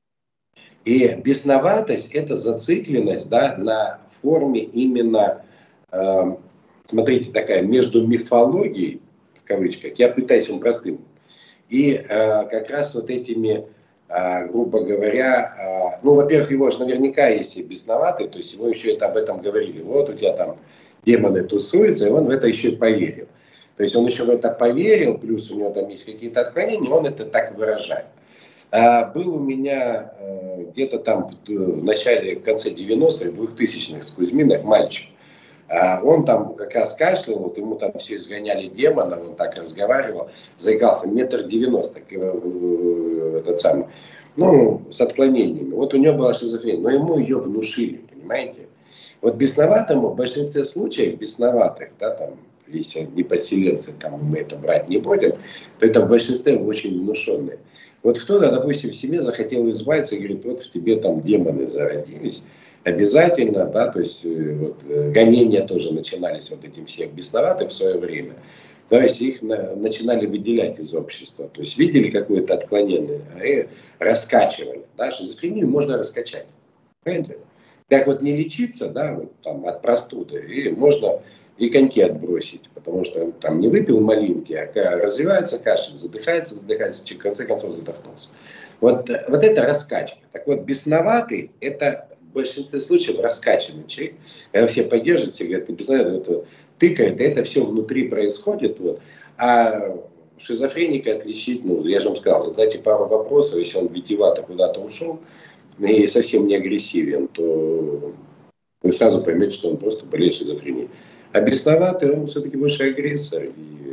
И бесноватость — это зацикленность, да, на форме именно, э, смотрите, такая между мифологией, в кавычках, я пытаюсь вам простым, и э, как раз вот этими, э, грубо говоря, э, ну, во-первых, его же наверняка есть и бесноватый, то есть его еще это об этом говорили, вот у тебя там демоны тусуются, и он в это еще поверил. То есть он еще в это поверил, плюс у него там есть какие-то отклонения, он это так выражает. А был у меня э, где-то там в, в начале, в конце девяностых, двухтысячных с Кузьминых мальчик. А он там как раз кашлял, вот ему там все изгоняли демона, он так разговаривал, заикался, метр девяносто, этот самый, ну, с отклонениями. Вот у него была шизофрения, но ему ее внушили, понимаете? Вот бесноватому в большинстве случаев, бесноватых, да, там, если не подселенцы, там мы это брать не будем, то это в большинстве очень внушенные. Вот кто-то, допустим, в семье захотел избавиться и говорит, вот в тебе там демоны зародились. Обязательно, да, то есть вот, гонения тоже начинались вот этим всех бесноватых в свое время. То есть их на, начинали выделять из общества. То есть видели какое-то отклонение и раскачивали. Да, шизофрению можно раскачать. Понимаете? Как вот не лечиться, да, вот, там, от простуды, и можно и коньки отбросить, потому что он там не выпил малинки, а развивается кашель, задыхается, задыхается, в конце концов задохнулся. Вот, вот это раскачка. Так вот, бесноватый — это в большинстве случаев раскачанный человек. Когда все поддерживают, все говорят, ты бесноватый, это тыкает, это все внутри происходит. Вот. А шизофреника отличить, ну, я же вам сказал, задайте пару вопросов, если он витиевато куда-то ушел и совсем не агрессивен, то вы сразу поймете, что он просто болеет шизофренией. А бесноватый, он все-таки больше агрессор. И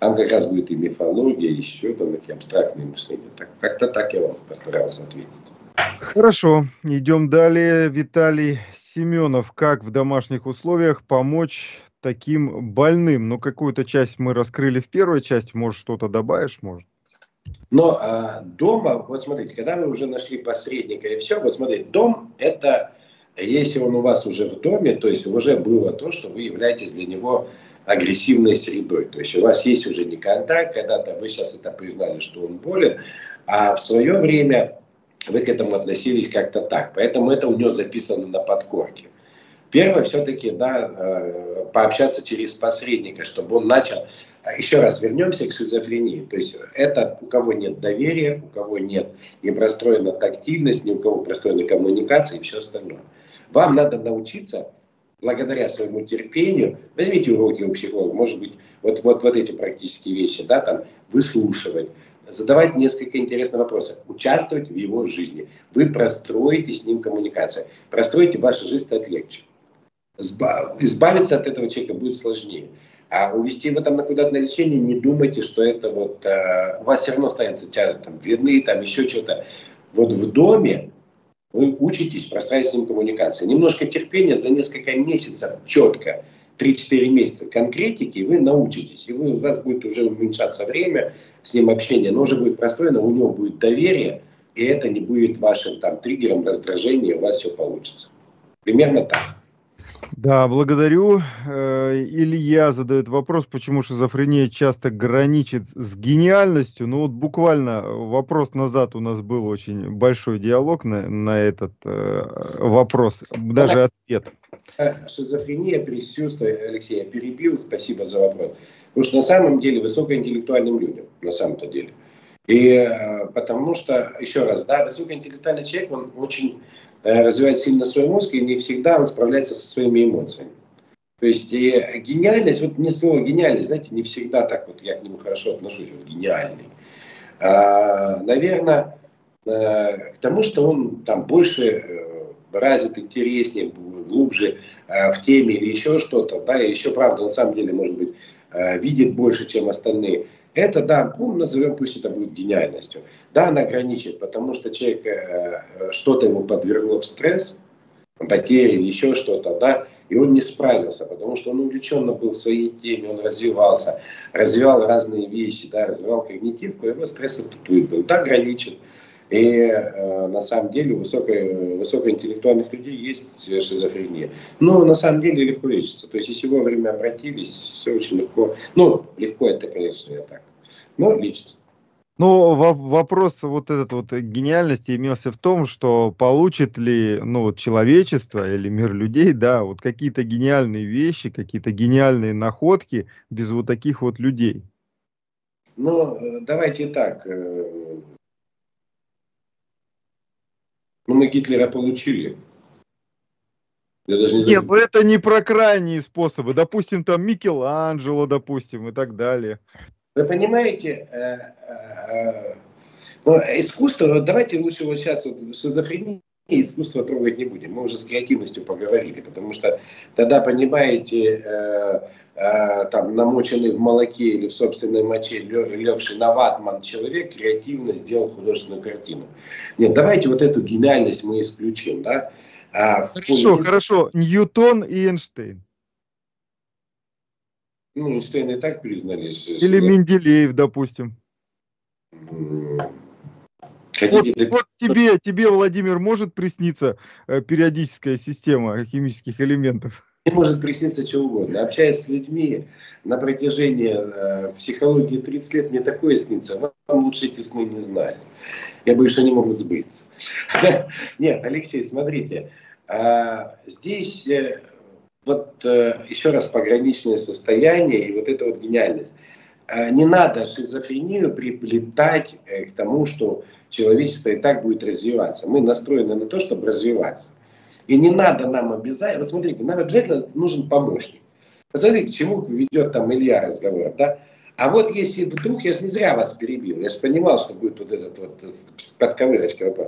Там как раз будет и мифология, и еще там такие абстрактные мышления. Так, как-то так я вам постарался ответить. Хорошо, идем далее. Виталий Семенов. Как в домашних условиях помочь таким больным? Ну, какую-то часть мы раскрыли в первой части, может, что-то добавишь, может? Но а, дома, вот смотрите, когда вы уже нашли посредника и все, вот смотрите, дом это, если он у вас уже в доме, то есть уже было то, что вы являетесь для него агрессивной средой. То есть у вас есть уже не контакт, когда-то вы сейчас это признали, что он болен, а в свое время вы к этому относились как-то так. Поэтому это у него записано на подкорке. Первое, все-таки, да, пообщаться через посредника, чтобы он начал. Еще раз вернемся к шизофрении. То есть это у кого нет доверия, у кого нет не простроена тактильность, ни у кого простроена коммуникация и все остальное. Вам надо научиться, благодаря своему терпению, возьмите уроки у психолога, может быть, вот, вот, вот эти практические вещи, да, там, выслушивать, задавать несколько интересных вопросов, участвовать в его жизни. Вы простроите с ним коммуникацию, простроите, ваша жизнь станет легче. Избавиться от этого человека будет сложнее. А увести его там на куда-то на лечение, не думайте, что это вот, э, у вас все равно останется тяжесть, там, вины, там, еще что-то. Вот в доме вы учитесь простраивать с ним коммуникацию. Немножко терпения, за несколько месяцев четко, три-четыре месяца конкретики, вы научитесь. И вы, у вас будет уже уменьшаться время с ним общения, но уже будет простроено, у него будет доверие, и это не будет вашим там триггером раздражения, у вас все получится. Примерно так. Да, благодарю. Илья задает вопрос, почему шизофрения часто граничит с гениальностью. Ну вот буквально вопрос назад у нас был очень большой диалог на, на этот э, вопрос, даже ответ. Шизофрения присутствует, Алексей, я перебил, спасибо за вопрос. Потому что на самом деле высокоинтеллектуальным людям, на самом-то деле. И э, потому что, еще раз, да, высокоинтеллектуальный человек, он очень развивает сильно свой мозг, и не всегда он справляется со своими эмоциями. То есть и гениальность, вот мне слово гениальность, знаете, не всегда так вот я к нему хорошо отношусь, вот гениальный. А, наверное, к тому, что он там больше развит, интереснее, глубже в теме или еще что-то, да, и еще, правда, на самом деле, может быть, видит больше, чем остальные. Это, да, ну, назовем, пусть это будет гениальностью. Да, она граничит, потому что человек, э, что-то ему подвергло в стресс, потери, еще что-то, да, и он не справился, потому что он увлеченно был в своей теме, он развивался, развивал разные вещи, да, развивал когнитивку, его стресс тут выбыл. Да, граничит. И э, на самом деле у высоко, высокоинтеллектуальных людей есть шизофрения. Но на самом деле легко лечится. То есть если вовремя обратились, все очень легко. Ну, легко это, конечно, не так. Но лечится. Ну, вопрос вот этот вот гениальности имелся в том, что получит ли, ну, вот человечество или мир людей, да, вот какие-то гениальные вещи, какие-то гениальные находки без вот таких вот людей. Ну, давайте так. Ну, мы Гитлера получили. Я даже не Нет, ну это не про крайние способы. Допустим, там Микеланджело, допустим, и так далее. Вы понимаете, э, э, ну, искусство, давайте лучше вот сейчас вот шизофрения, искусство трогать не будем. Мы уже с креативностью поговорили, потому что тогда, понимаете, э, э, там намоченный в молоке или в собственной моче, легший на ватман человек креативно сделал художественную картину. Нет, давайте вот эту гениальность мы исключим, да? А хорошо, поле... хорошо. Ньютон и Эйнштейн. Ну, Эйнштейн и так признали. Или что... Менделеев, допустим. Хотите, вот, вот тебе, тебе, Владимир, может присниться э, периодическая система химических элементов? Мне может присниться что угодно. Общаясь с людьми на протяжении э, психологии тридцать лет, мне такое снится. Вам лучше эти сны не знать. Я боюсь, что они могут сбыться. Нет, Алексей, смотрите. Здесь вот еще раз пограничное состояние и вот эта вот гениальность. Не надо шизофрению приплетать к тому, что человечество и так будет развиваться. Мы настроены на то, чтобы развиваться. И не надо нам обязательно, вот смотрите, нам обязательно нужен помощник. Посмотрите, к чему ведет там Илья разговор, да? А вот если вдруг, я же не зря вас перебил, я же понимал, что будет вот этот вот с подковырочкой вопрос.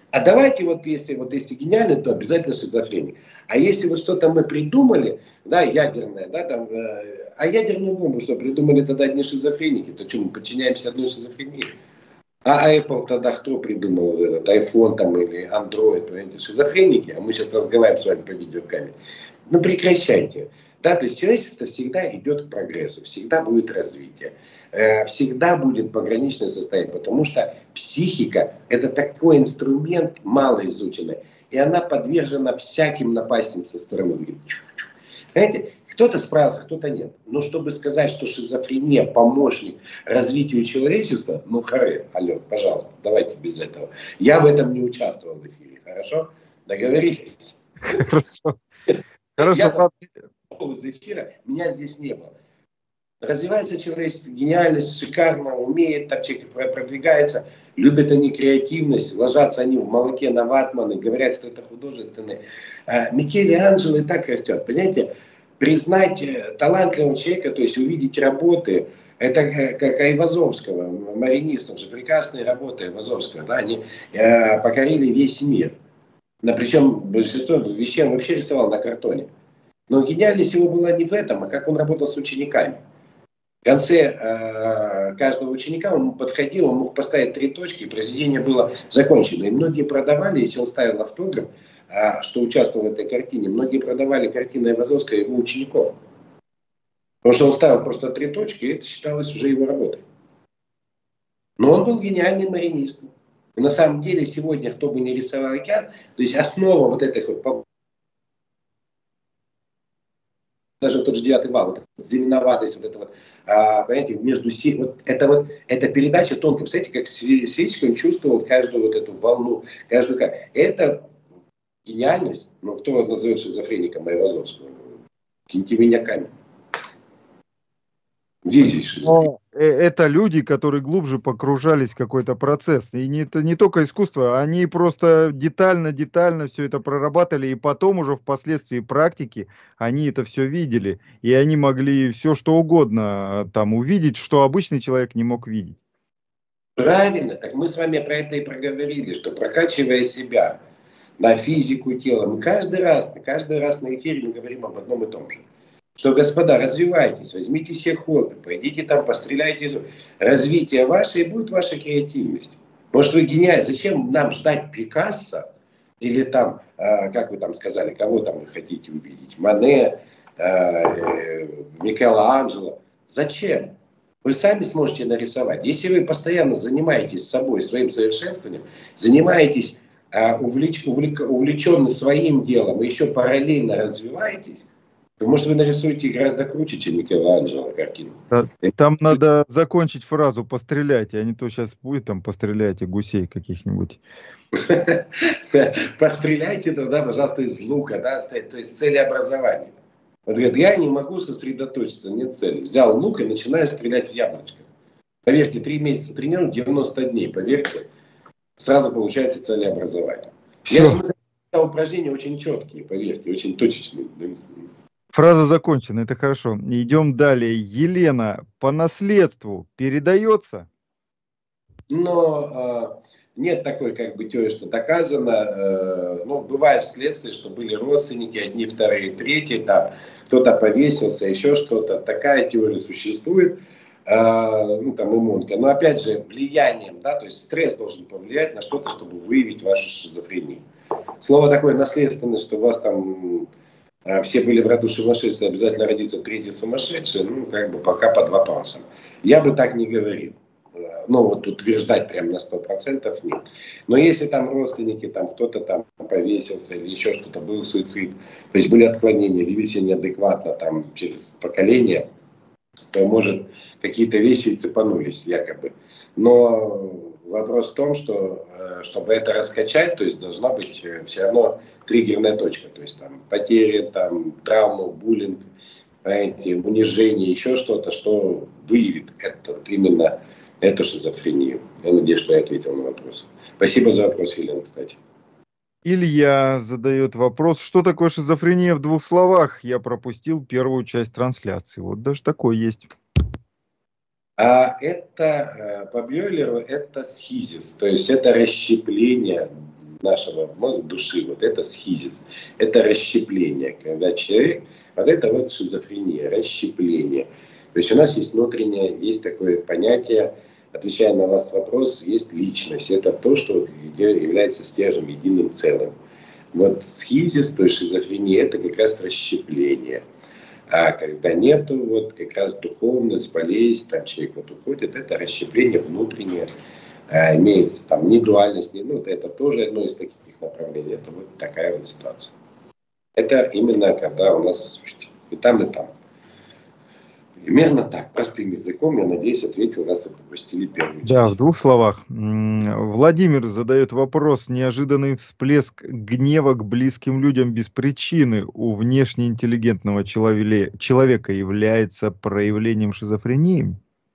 А давайте вот если, вот если гениальный, то обязательно шизофреник. А если вот что-то мы придумали, да, ядерное, да, там, э, а ядерную бомбу что, придумали тогда одни шизофреники, то что, мы подчиняемся одной шизофрении? А Apple тогда кто придумал этот iPhone там или Android, понимаете, шизофреники, а мы сейчас разговариваем с вами по видеокамере. Ну прекращайте. Да, то есть человечество всегда идет к прогрессу, всегда будет развитие, э, всегда будет пограничное состояние, потому что психика это такой инструмент малоизученный, и она подвержена всяким напастям со стороны. Понимаете? Кто-то справился, кто-то нет. Но чтобы сказать, что шизофрения помощник развитию человечества, ну, харе, алло, пожалуйста, давайте без этого. Я в этом не участвовал в эфире, хорошо? Договорились? Хорошо. Хорошо. Я из эфира, меня здесь не было. Развивается человечество, гениальность, шикарно, умеет, так человек продвигается, любят они креативность, ложатся они в молоке на ватманы, говорят, что это художественное. А Микеланджело и так растет, понимаете? Признать талантливого человека, то есть увидеть работы, это как Айвазовского, маринистов же, прекрасные работы Айвазовского, да, они э, покорили весь мир. Но причем большинство вещей он вообще рисовал на картоне. Но гениальность его была не в этом, а как он работал с учениками. В конце э, каждого ученика он подходил, он мог поставить три точки, и произведение было закончено. И многие продавали, если он ставил автограф, э, что участвовал в этой картине, многие продавали картины Айвазовского его учеников. Потому что он ставил просто три точки, и это считалось уже его работой. Но он был гениальным маринистом. И на самом деле сегодня, кто бы ни рисовал океан, то есть основа вот этой вот, даже тот же девятый вал, вот эта зеленоватость, вот это вот, а, понимаете, между си, вот это вот, эта передача тонкая, представляете, как свечка, он чувствовал каждую вот эту волну, каждую как. Это гениальность, ну кто назовет шизофреником Айвазовского? Киньте меня камень. Здесь шизофреник. Это люди, которые глубже погружались в какой-то процесс. И не, это не только искусство, они просто детально-детально все это прорабатывали, и потом уже впоследствии практики они это все видели. И они могли все что угодно там увидеть, что обычный человек не мог видеть. Правильно, так мы с вами про это и проговорили, что прокачивая себя на физику тела, мы каждый раз, каждый раз на эфире мы говорим об одном и том же. Что, господа, развивайтесь, возьмите себе хобби, пойдите там, постреляйте. Развитие ваше, и будет ваша креативность. Может, вы гениальны. Зачем нам ждать Пикассо? Или там, э, как вы там сказали, кого там вы хотите увидеть? Мане, э, э, Микеланджело. Зачем? Вы сами сможете нарисовать. Если вы постоянно занимаетесь собой, своим совершенствованием, занимаетесь, э, увлеч, увлек, увлеченны своим делом, и еще параллельно развиваетесь, может, вы нарисуете гораздо круче, чем Микеланджело картину. Там надо закончить фразу «постреляйте», а не то сейчас будет там «постреляйте гусей каких-нибудь». Постреляйте тогда, пожалуйста, из лука, да, то есть целеобразование. Вот говорит, я не могу сосредоточиться, нет цели. Взял лук и начинаю стрелять в яблочко. Поверьте, три месяца тренирую, девяносто дней, поверьте, сразу получается целеобразование. Я же упражнения очень четкие, поверьте, очень точечные. Фраза закончена, это хорошо. Идем далее. Елена, по наследству передается? Но э, нет такой как бы теории, что доказано. Э, ну, бывает следствие, что были родственники, одни, вторые, третьи, там кто-то повесился, еще что-то. Такая теория существует, э, ну там иммунка. Но опять же, влиянием, да, то есть стресс должен повлиять на что-то, чтобы выявить вашу шизофрению. Слово такое наследственное, что у вас там все были в роду сумасшедшие, обязательно родится третий сумасшедший, ну, как бы пока под вопросом. Я бы так не говорил. Ну, вот утверждать прям на сто процентов нет. Но если там родственники, там кто-то там повесился или еще что-то, был суицид, то есть были отклонения, вели себя неадекватно там через поколение, то, может, какие-то вещи цепанулись якобы. Но вопрос в том, что чтобы это раскачать, то есть должна быть все равно триггерная точка. То есть там потери, там, травму, буллинг, знаете, унижение, еще что-то, что выявит этот, именно эту шизофрению. Я надеюсь, что я ответил на вопрос. Спасибо за вопрос, Елена, кстати. Илья задает вопрос, что такое шизофрения в двух словах? Я пропустил первую часть трансляции. Вот даже такой есть. А это, по Бьёлеру, это схизис, то есть это расщепление нашего мозга, души, вот это схизис, это расщепление, когда человек, вот это вот шизофрения, расщепление. То есть у нас есть внутреннее, есть такое понятие, отвечая на вас вопрос, есть личность. Это то, что является стержнем, единым целым. Вот схизис, то есть шизофрения, это как раз расщепление. А когда нету, вот как раз духовность, болезнь, там человек вот уходит, это расщепление внутреннее, а, имеется там не дуальность, не, ну это тоже одно из таких направлений. Это вот такая вот ситуация. Это именно когда у нас и там, и там. Примерно так, простым языком, я надеюсь, ответил, раз вы пропустили первую часть. Да, в двух словах. М, Владимир задает вопрос. Неожиданный всплеск гнева к близким людям без причины у внешне интеллигентного челове- человека является проявлением шизофрении?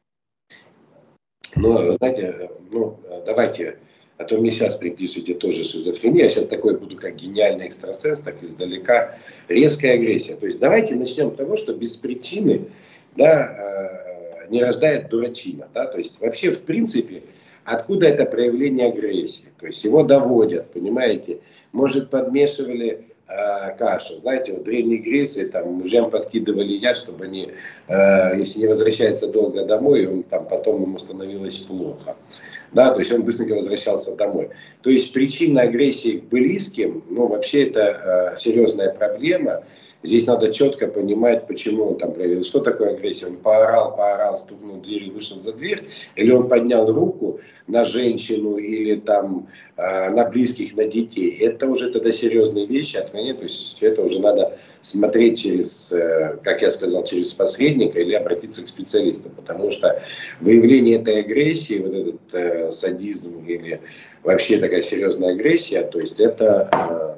Но, вы знаете, ну, давайте, а то мне сейчас припишите тоже шизофрения, я сейчас такой буду, как гениальный экстрасенс, так издалека, резкая агрессия. То есть давайте начнем с того, что без причины, да, не рождает дурачина, да, то есть вообще в принципе откуда это проявление агрессии, то есть его доводят, понимаете, может подмешивали э, кашу, знаете, в Древней Греции там мужьям подкидывали яд, чтобы они, э, если не возвращается долго домой, он там потом ему становилось плохо, да, то есть он быстренько возвращался домой, то есть причина агрессии к близким, ну вообще это э, серьезная проблема. Здесь надо четко понимать, почему он там проявил. Что такое агрессия? Он поорал, поорал, стукнул дверью, вышел за дверь, или он поднял руку на женщину, или там э, на близких, на детей. Это уже тогда серьезные вещи от меня. То есть это уже надо смотреть через, э, как я сказал, через посредника или обратиться к специалисту. Потому что выявление этой агрессии, вот этот э, садизм или вообще такая серьезная агрессия, то есть это... Э,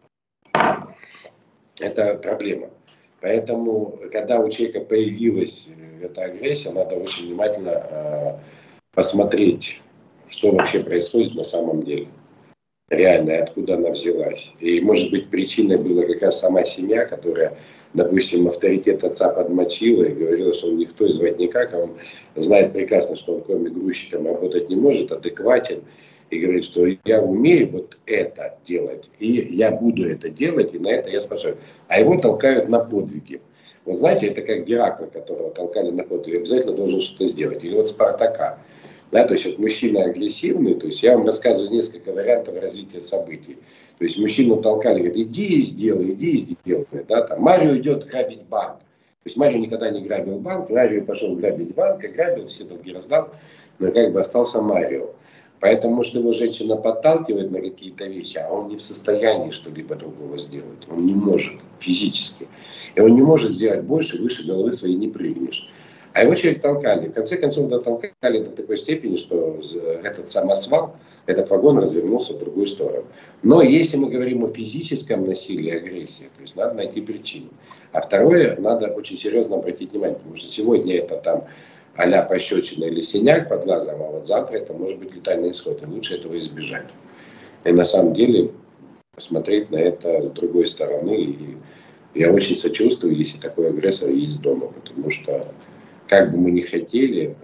Это проблема. Поэтому, когда у человека появилась эта агрессия, надо очень внимательно э, посмотреть, что вообще происходит на самом деле. Реально, и откуда она взялась. И, может быть, причиной была как раз сама семья, которая, допустим, авторитет отца подмочила и говорила, что он никто, и звать никак, а он знает прекрасно, что он кроме грузчиком работать не может, адекватен. И говорит, что я умею вот это делать, и я буду это делать, и на это я способен. А его толкают на подвиги. Вот знаете, это как Геракла, которого толкали на подвиги, обязательно должен что-то сделать. Или вот Спартака. Да, то есть вот мужчина агрессивный, то есть я вам рассказываю несколько вариантов развития событий. То есть мужчину толкали, говорит, иди и сделай, иди и сделай. Да, там, Марио идет грабить банк. То есть Марио никогда не грабил банк, Марио пошел грабить банк, грабил, все долги раздал, но как бы остался Марио. Поэтому, может, его женщина подталкивает на какие-то вещи, а он не в состоянии что-либо другого сделать. Он не может физически. И он не может сделать больше, выше головы своей не прыгнешь. А его человек толкали. В конце концов, дотолкали до такой степени, что этот самосвал, этот вагон развернулся в другую сторону. Но если мы говорим о физическом насилии, агрессии, то есть надо найти причину. А второе, надо очень серьезно обратить внимание, потому что сегодня это там а-ля пощечина или синяк под глазом, а вот завтра это может быть летальный исход, и лучше этого избежать. И на самом деле посмотреть на это с другой стороны, и я очень сочувствую, если такой агрессор есть дома, потому что как бы мы ни хотели,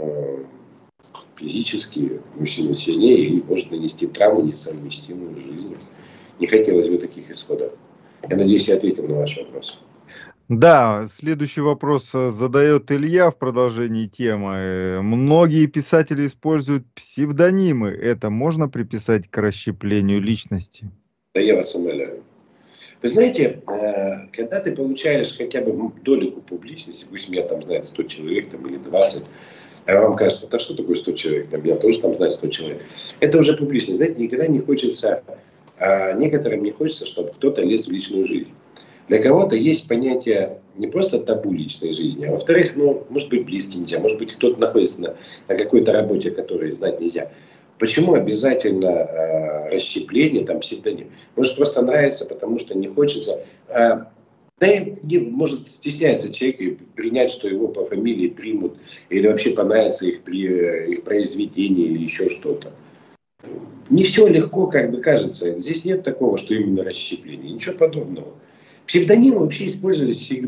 физически мужчина сильнее и может нанести травму, несовместимую с жизнью. Не хотелось бы таких исходов. Я надеюсь, я ответил на ваш вопрос. Да, следующий вопрос задает Илья в продолжении темы. Многие писатели используют псевдонимы. Это можно приписать к расщеплению личности? Да я вас умоляю. Вы знаете, когда ты получаешь хотя бы долику публичности, пусть меня там знает сто человек там, или двадцать, а вам кажется, это что такое сто человек? Там, меня тоже там знает сто человек. Это уже публичность. Знаете, никогда не хочется, некоторым не хочется, чтобы кто-то лез в личную жизнь. Для кого-то есть понятие не просто табу личной жизни, а во-вторых, ну, может быть, близкий нельзя, может быть, кто-то находится на, на какой-то работе, которую знать нельзя. Почему обязательно э, расщепление, там, псевдоним? Может, просто нравится, потому что не хочется. Э, да и не, может, стесняется человек принять, что его по фамилии примут, или вообще понравится их, при, их произведение, или еще что-то. Не все легко, как бы кажется. Здесь нет такого, что именно расщепление. Ничего подобного. Псевдонимы вообще использовались всегда.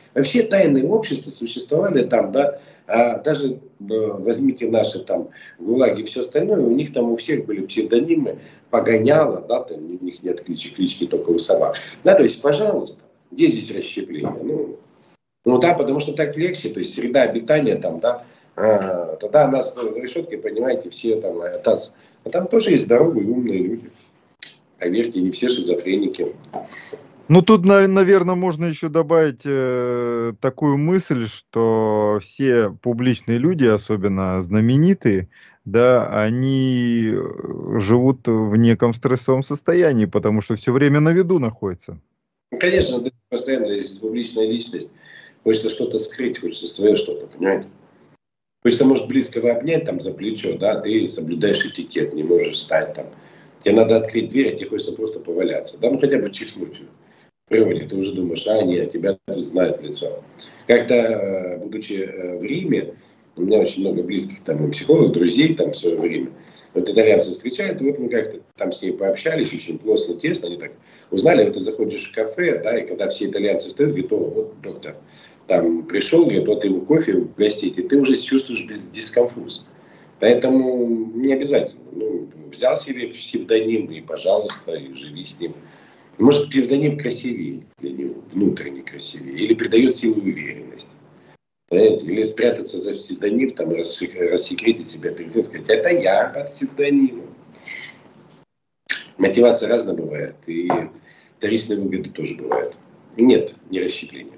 Вообще тайные общества существовали там, да, а даже возьмите наши там ГУЛАГи и все остальное, у них там у всех были псевдонимы, Погоняло, да, там у них нет кличек, клички только у собак. Да, то есть, пожалуйста, где здесь расщепление? Ну, ну да, потому что так легче, то есть среда обитания там, да, а, тогда нас за решеткой, понимаете, все там, а, ТАСС, а там тоже есть здоровые, умные люди. Поверьте, не все шизофреники. Ну, тут, наверное, можно еще добавить э, такую мысль, что все публичные люди, особенно знаменитые, да, они живут в неком стрессовом состоянии, потому что все время на виду находятся. Ну, конечно, ты постоянно, если публичная личность, хочется что-то скрыть, хочется свое что-то, понимаете? Хочется, может, близкого обнять там за плечо, да, ты соблюдаешь этикет, не можешь встать там. Тебе надо открыть дверь, а тебе хочется просто поваляться, да, ну хотя бы чихнуть. В природе ты уже думаешь, а нет, тебя тут знают в лицо. Как-то, будучи в Риме, у меня очень много близких там психологов, друзей там в свое время. Вот итальянцы встречают, и вот мы как-то там с ней пообщались, очень плотно, тесно, они так узнали, вот ты заходишь в кафе, да, и когда все итальянцы стоят, говорят, о, вот доктор там пришел, говорит, вот ему кофе угостить, и ты уже чувствуешь без дискомфорт. Поэтому не обязательно. Ну, взял себе псевдоним, и пожалуйста, и живи с ним. Может, псевдоним красивее для него, внутренне красивее, или придает силу и уверенность. Понимаете? Или спрятаться за псевдоним, там, рассекретить себя перед всем, сказать, это я под псевдонимом. Мотивация разная бывает, и вторичные выгоды тоже бывают. И нет, не расщепления.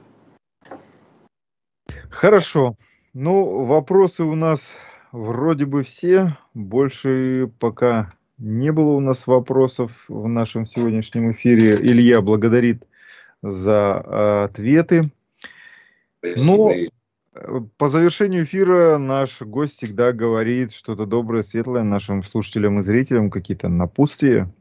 Хорошо. Ну, вопросы у нас вроде бы все. Больше пока не было у нас вопросов в нашем сегодняшнем эфире. Илья благодарит за ответы. Спасибо. Но по завершению эфира наш гость всегда говорит что-то доброе, светлое нашим слушателям и зрителям, какие-то напутствия.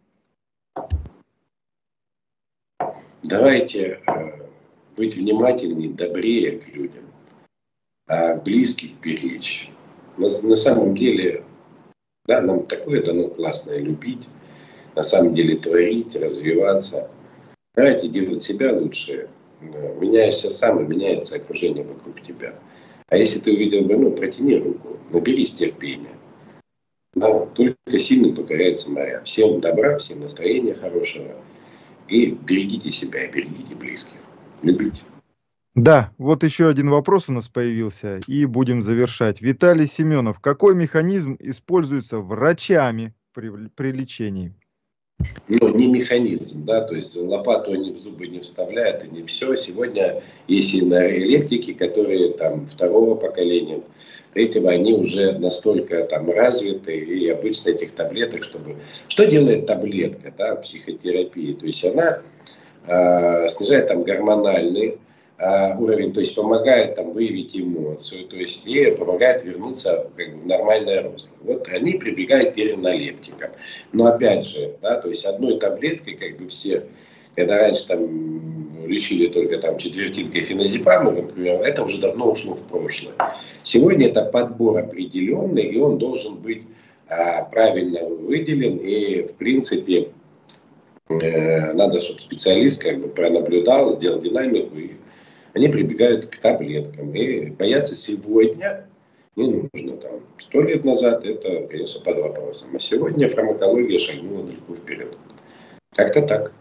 Давайте быть внимательнее, добрее к людям, а близких беречь. На, на самом деле, да, нам такое дано классное любить, на самом деле творить, развиваться. Давайте делать себя лучше. Меняешься сам, и меняется окружение вокруг тебя. А если ты увидел бы, ну, протяни руку, наберись терпения. Да, только сильный покоряется моря. Всем добра, всем настроения хорошего. И берегите себя, и берегите близких. Любите. Да, вот еще один вопрос у нас появился, и будем завершать. Виталий Семенов, какой механизм используется врачами при, при лечении? Ну, не механизм, да, то есть лопату они в зубы не вставляют, и не все. Сегодня есть и нейроэлектики, которые там второго поколения, третьего, они уже настолько там развиты, и обычно этих таблеток, чтобы... Что делает таблетка, да, в психотерапии? То есть она э, снижает там гормональный э, уровень, то есть помогает там выявить эмоцию, то есть ей помогает вернуться как бы в нормальное русло. Вот они прибегают к нейроэлектикам. Но опять же, да, то есть одной таблеткой как бы все... Когда раньше там лечили только там четвертинкой феназепама, например, это уже давно ушло в прошлое. Сегодня это подбор определенный, и он должен быть а, правильно выделен. И в принципе э, надо, чтобы специалист как бы пронаблюдал, сделал динамику, и они прибегают к таблеткам. И бояться сегодня не нужно. Там, сто лет назад это, конечно, под вопросом. А сегодня фармакология шагнула далеко вперед. Как-то так.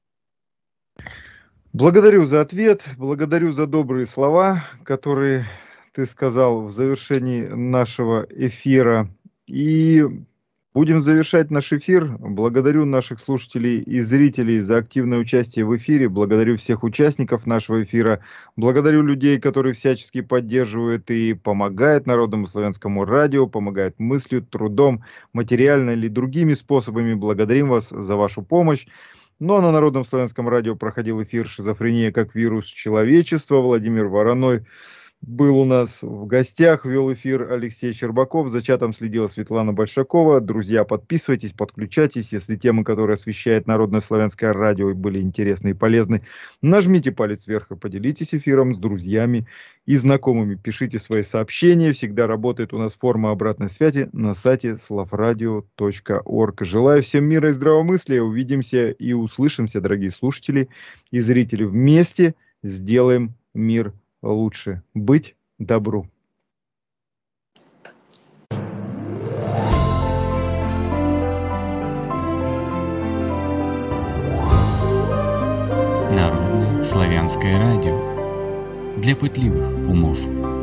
Благодарю за ответ, благодарю за добрые слова, которые ты сказал в завершении нашего эфира. И будем завершать наш эфир. Благодарю наших слушателей и зрителей за активное участие в эфире. Благодарю всех участников нашего эфира. Благодарю людей, которые всячески поддерживают и помогают Народному славянскому радио, помогают мыслью, трудом, материально или другими способами. Благодарим вас за вашу помощь. Ну а на Народном славянском радио проходил эфир «Шизофрения как вирус человечества». Владимир Вороной был у нас в гостях, вел эфир Алексей Щербаков. За чатом следила Светлана Большакова. Друзья, подписывайтесь, подключайтесь. Если темы, которые освещает Народное славянское радио, были интересны и полезны, нажмите палец вверх и поделитесь эфиром с друзьями и знакомыми. Пишите свои сообщения. Всегда работает у нас форма обратной связи на сайте славрадио точка орг. Желаю всем мира и здравомыслия. Увидимся и услышимся, дорогие слушатели и зрители. Вместе сделаем мир лучше. Быть добру. Народное славянское радио для пытливых умов.